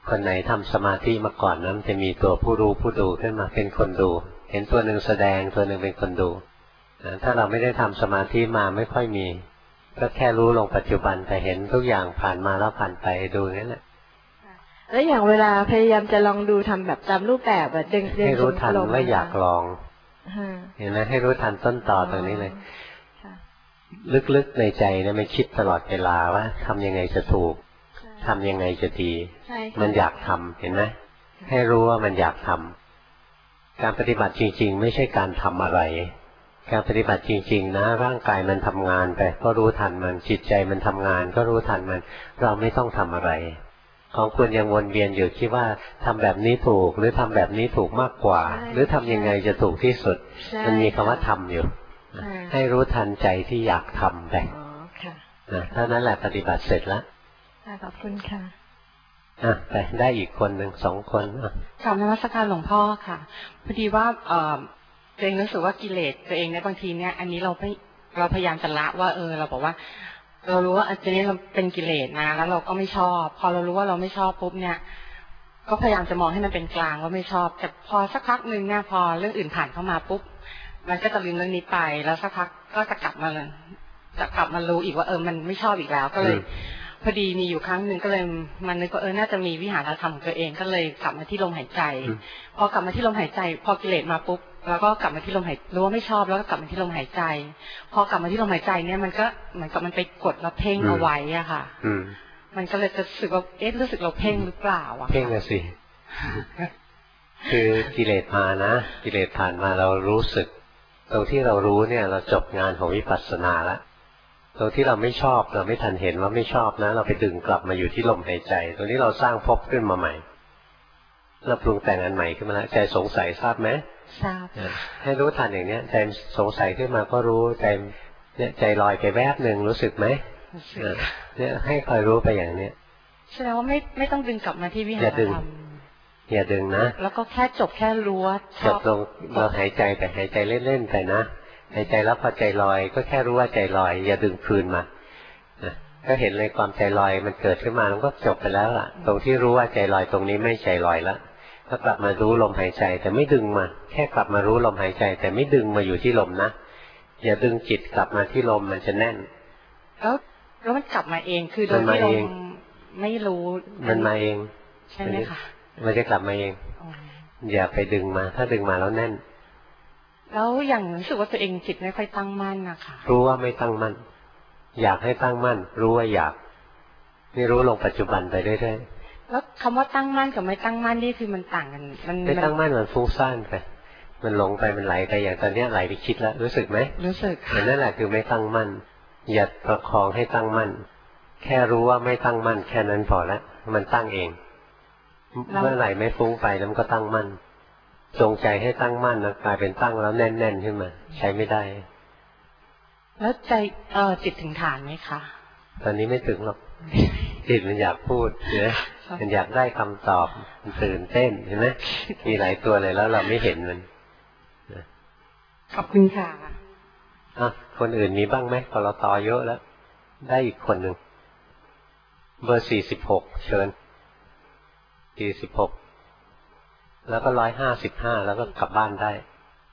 คนไหนทำสมาธิมาก่อนนั้นจะมีตัวผู้รู้ผู้ดูขึ้นมาเป็นคนดู เห็นตัวหนึ่งแสดงตัวหนึ่งเป็นคนดูถ้าเราไม่ได้ทำสมาธิมาไม่ค่อยมีก็แค่รู้ลงปัจจุบันแต่เห็นทุกอย่างผ่านมาแล้วผ่านไปดูนั่นแหละแล้วอย่างเวลาพยายามจะลองดูทำแบบตามรูปแบบแบบเดินให้รู้ทันว่าอยากลองเห็นไหมให้รู้ทันต้นต่อตรงนี้เลยลึกๆในใจเนี่ยมันคิดตลอดเวลาว่าทำยังไงจะถูกทำยังไงจะดีมันอยากทำเห็นไหมให้รู้ว่ามันอยากทำการปฏิบัติจริงๆไม่ใช่การทำอะไรการปฏิบัติจริงๆนะร่างกายมันทำงานไปก็รู้ทันมันจิตใจมันทำงานก็รู้ทันมันเราไม่ต้องทำอะไรของคุณยังวนเวียนอยู่คิดว่าทำแบบนี้ถูกหรือทำแบบนี้ถูกมากกว่าหรือทำยังไงจะถูกที่สุดมันมีคำว่าทำอยู่ให้รู้ทันใจที่อยากทำไปเท่านั้นแหละปฏิบัติเสร็จแล้วขอบคุณค่ะไปได้อีกคนหนึ่ง2 คนกราบนมัสการหลวงพ่อค่ะพอดีว่าตัวเองรู้สึกว่ากิเลสตัวเองในบางทีเนี่ยอันนี้เราพยายามจะละว่าเราบอกว่าเรารู้ว่าอันนี้เราเป็นกิเลสนะแล้วเราก็ไม่ชอบพอเรารู้ว่าเราไม่ชอบปุ๊บเนี่ยก็พยายามจะมองให้มันเป็นกลางว่าไม่ชอบแต่พอสักพักหนึ่งเนี่ยพอเรื่องอื่นผ่านเข้ามาปุ๊บมันก็จะลืมเรื่องนี้ไปแล้วสักพักก็จะกลับมารู้อีกว่ามันไม่ชอบอีกแล้วก็เลยพอดีมีอยู่ครั้งหนึ่งก็เลยมันนึกว่าน่าจะมีวิหารธรรมของตัวเองก็เลยกลับมาที่ลมหายใจพอกลับมาที่ลมหายใจพอกิเลสมาปุ๊บแล้วก็กลับมาที่ลมหายรู้ว่าไม่ชอบแล้วก็กลับมาที่ลมหายใจพอกลับมาที่ลมหายใจเนี่ยมันก็เหมือนกับมันไปกดแล้วเพ่งเอาไว้อะค่ะมันก็เลยจะรู้สึกว่ารู้สึกเราเพ่งหรือเปล่าอะเพ่งอะสิคือกิเลสมานะกิเลสผ่านมาเรารู้สึกตรงที่เรารู้เนี่ยเราจบงานของวิปัสสนาแล้วตรงที่เราไม่ชอบเราไม่ทันเห็นว่าไม่ชอบนะเราไปดึงกลับมาอยู่ที่ลมหายใจตรงนี้เราสร้างภพขึ้นมาใหม่เราปรุงแต่งอันใหม่ขึ้นมาแล้วใจสงสัยทราบไหมทราบให้รู้ทันอย่างเนี้ยใจสงสัยขึ้นมาก็รู้ใจเนี่ยใจลอยไปแวบหนึ่งรู้สึกไหมเนี่ยให้คอยรู้ไปอย่างเนี้ยแสดงว่าไม่ต้องดึงกลับมาที่วิหารธรรมอย่าดึงนะแล้วก็แค่จบแค่รู้ว่าจบลงเราหายใจไปหายใจเล่นๆไปนะหายใจแล้วพอใจลอยก็แค่รู้ว่าใจลอยอย่าดึงคืนมาก็เห็นเลยความใจลอยมันเกิดขึ้นมามันก็จบไปแล้วล่ะตรงที่รู้ว่าใจลอยตรงนี้ไม่ใจลอยแล้วก็กลับมารู้ลมหายใจแต่ไม่ดึงมาแค่กลับมารู้ลมหายใจแต่ไม่ดึงมาอยู่ที่ลมนะอย่าดึงจิตกลับมาที่ลมมันจะแน่นแล้วมันกลับมาเองคือโดยที่เราไม่รู้มันมาเองใช่ไหมคะมันจะกลับมาเองอย่าไปดึงมาถ้าดึงมาแล้วแน่นแล้วอย่างรู้สึกว่าตัวเองจิตไม่ค่อยตั้งมั่นนะคะรู้ว่าไม่ตั้งมั่นอยากให้ตั้งมั่นรู้ว่าอยากนี่รู้ลงปัจจุบันไปเรื่อยๆแล้วคำว่าตั้งมั่นกับไม่ตั้งมั่นนี่คือมันต่างกันไม่ตั้งมั่นมันฟุ้งซ่านไปมันหลงไปมันไหลไปอย่างตอนนี้ไหลไปคิดแล้วรู้สึกไหมรู้สึกนั่นแหละคือไม่ตั้งมั่นอย่าประคองให้ตั้งมั่นแค่รู้ว่าไม่ตั้งมั่นแค่นั้นพอแล้วมันตั้งเองเมื่อไหร่ไม่ฟุ้งไปแล้วมันก็ตั้งมั่นจงใจให้ตั้งมั่นนะกลายเป็นตั้งแล้วแน่นๆขึ้นมาใช้ไม่ได้แล้วใจจิตถึงฐานไหมคะตอนนี้ไม่ถึงหรอกจิตมันอยากพูดนะมันอยากได้คำตอบมันตื่นเต้นเห็นไหมมีหลายตัวเลยแล้วเราไม่เห็นมันขอบคุณค่ะคนอื่นมีบ้างไหมพอเราต่อเยอะแล้วได้อีกคนหนึ่งเบอร์46เชิญ46แล้วก็155แล้วก็กลับบ้านได้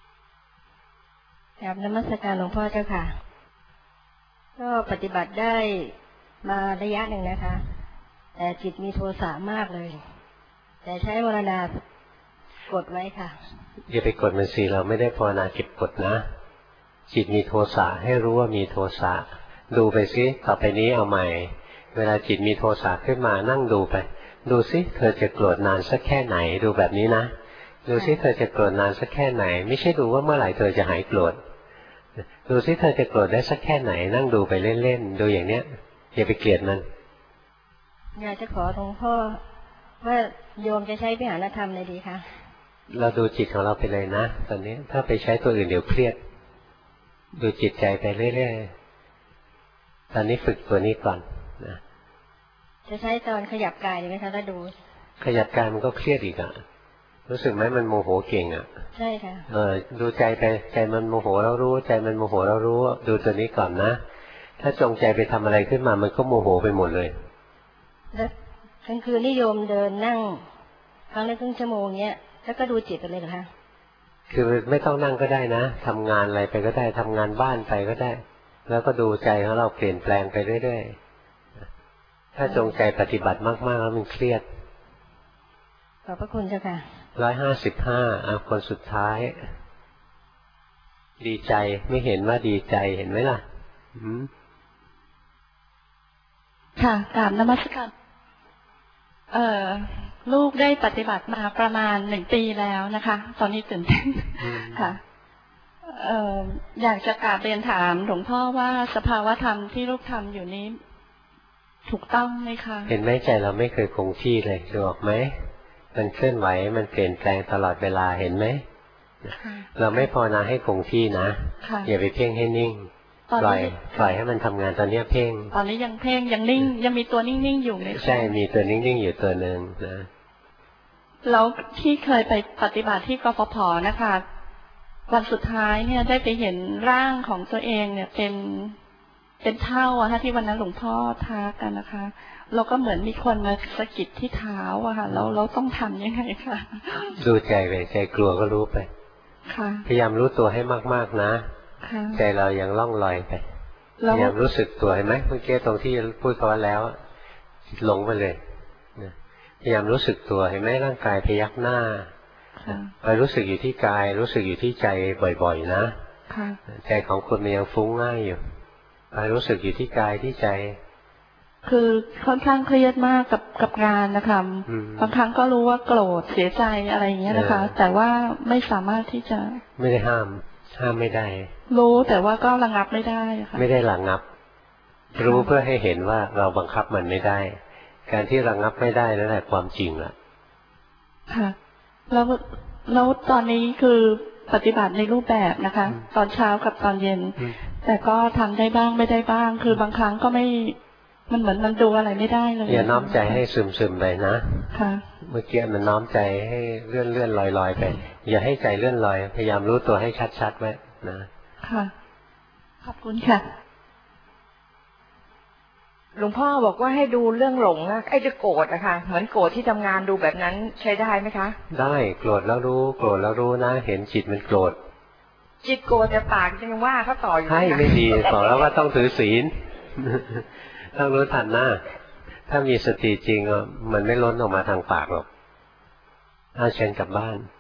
ครับนมัสการหลวงพ่อเจ้าค่ะก็ปฏิบัติได้มาระยะหนึ่งนะคะแต่จิตมีโทสะมากเลยแต่ใช้มรณากดไว้ค่ะอย่าไปกดมันสิเราไม่ได้ภาวนาเก็บกดนะจิตมีโทสะให้รู้ว่ามีโทสะดูไปสิต่อไปนี้เอาใหม่เวลาจิตมีโทสะขึ้นมานั่งดูไปดูสิเธอจะโกรธนานสักแค่ไหนดูแบบนี้นะดูสิเธอจะโกรธนานสักแค่ไหนไม่ใช่ดูว่าเมื่อไหร่เธอจะหายโกรธดูสิเธอจะโกรธได้สักแค่ไหนนั่งดูไปเล่นๆดูอย่างเนี้ยอย่าไปเกลียดมันอยากจะขอหลวงพ่อว่าโยมจะใช้วิหารธรรมเลยดีคะเราดูจิตของเราไปเลยนะตอนนี้ถ้าไปใช้ตัวอื่นเดี๋ยวเครียดดูจิตใจไปเรื่อยๆตอนนี้ฝึกตัวนี้ก่อนนะจะใช้ตอนขยับกายดีไหมคะถ้าดูขยับกายมันก็เครียดอีกอ่ะรู้สึกไหมมันโมโหเก่งอ่ะใช่ค่ะดูใจไปใจมันโมโหแล้วรู้ใจมันโมโหแล้วรู้ดูตัวนี้ก่อนนะถ้าจงใจไปทำอะไรขึ้นมามันก็โมโหไปหมดเลยแล้วกลางคืนนิยมเดินนั่งครั้งละครึ่งชั่วโมงเนี้ยแล้วก็ดูจิตไปเลยเหรอคะคือไม่ต้องนั่งก็ได้นะทำงานอะไรไปก็ได้ทำงานบ้านไปก็ได้แล้วก็ดูใจของเราเปลี่ยนแปลงไปเรื่อยๆถ้าจงใจปฏิบัติมากๆแล้วมันเครียดขอบพระคุณเจ้าค่ะ 155คนสุดท้ายดีใจไม่เห็นว่าดีใจเห็นไหมล่ะค่ะกราบนมัสการลูกได้ปฏิบัติมาประมาณ1 ปีแล้วนะคะตอนนี้ตื่นเต้นค่ะอยากจะกราบเรียนถามหลวงพ่อว่าสภาวะธรรมที่ลูกทำอยู่นี้ถูกต้องไหมคะเห็นไหมใจเราไม่เคยคงที่เลยดูออกไหมมันเคลื่อนไหวมันเปลี่ยนแปลงตลอดเวลาเห็นไหมเราไม่ภาวนาให้คงที่นะอย่าไปเพ่งให้นิ่งปล่อยให้มันทำงานตอนนี้เพ่งตอนนี้ยังเพ่งยังนิ่งยังมีตัวนิ่งๆอยู่ไหมใช่มีตัวนิ่งๆอยู่ตัวหนึ่งนะแล้วที่เคยไปปฏิบัติที่กฟผ.นะคะวันสุดท้ายเนี่ยได้ไปเห็นร่างของตัวเองเนี่ยเป็นเท่าอะค่ะที่วันนั้นหลวงพ่อทักกันนะคะเราก็เหมือนมีคนมาสะกิดที่เท้าอะค่ะเราต้องทำยังไงคะดูใจไปใจกลัวก็รู้ไปพยายามรู้ตัวให้มากๆนะใจเรายังล่องลอยไปพยายามรู้สึกตัวเห็นไหมเมื่อกี้ตรงที่พูดคำว่าแล้วหลงไปเลยพยายามรู้สึกตัวเห็นไหมร่างกายพยักหน้าไปรู้สึกอยู่ที่กายรู้สึกอยู่ที่ใจบ่อยๆนะใจของคุณมันยังฟุ้งง่ายอยู่ไปรู้สึกอยู่ที่กายที่ใจคือค่อนข้างเครียดมากกับงานนะคะบางครั้งก็รู้ว่าโกรธเสียใจอะไรอย่างเงี้ยนะคะแต่ว่าไม่สามารถที่จะไม่ได้ห้ามไม่ได้รู้แต่ว่าก็ระงับไม่ได้ค่ะไม่ได้ระงับรู้เพื่อให้เห็นว่าเราบังคับมันไม่ได้การที่ระงับไม่ได้นั่นแหละความจริงล่ะค่ะแล้วตอนนี้คือปฏิบัติในรูปแบบนะคะตอนเช้ากับตอนเย็นแต่ก็ทำได้บ้างไม่ได้บ้างคือบางครั้งก็ไม่มันเหมือนมันดูอะไรไม่ได้เลยอย่าน้อมใจให้ซึมๆไปนะค่ะเมื่อกี้มันน้อมใจให้เลื่อนลอยไปอย่าให้ใจเลื่อนลอยพยายามรู้ตัวให้ชัดๆไว้นะค่ะขอบคุณค่ะหลวงพ่อบอกว่าให้ดูเรื่องหลงนะไอ้จะโกรธนะคะเหมือนโกรธที่ทำงานดูแบบนั้นใช้ได้ไหมคะได้โกรธแล้วรู้โกรธแล้วรู้นะเห็นจิตมันโกรธจิตโกรธแต่ปากยังว่าเขาต่ออยู่ให้ไม่ดีบอกแล้วว่าต้องถือศีลต้องรู้ทันหน้าถ้ามีสติจริงมันไม่ล้นออกมาทางปากหรอกเอาเชิญกลับบ้าน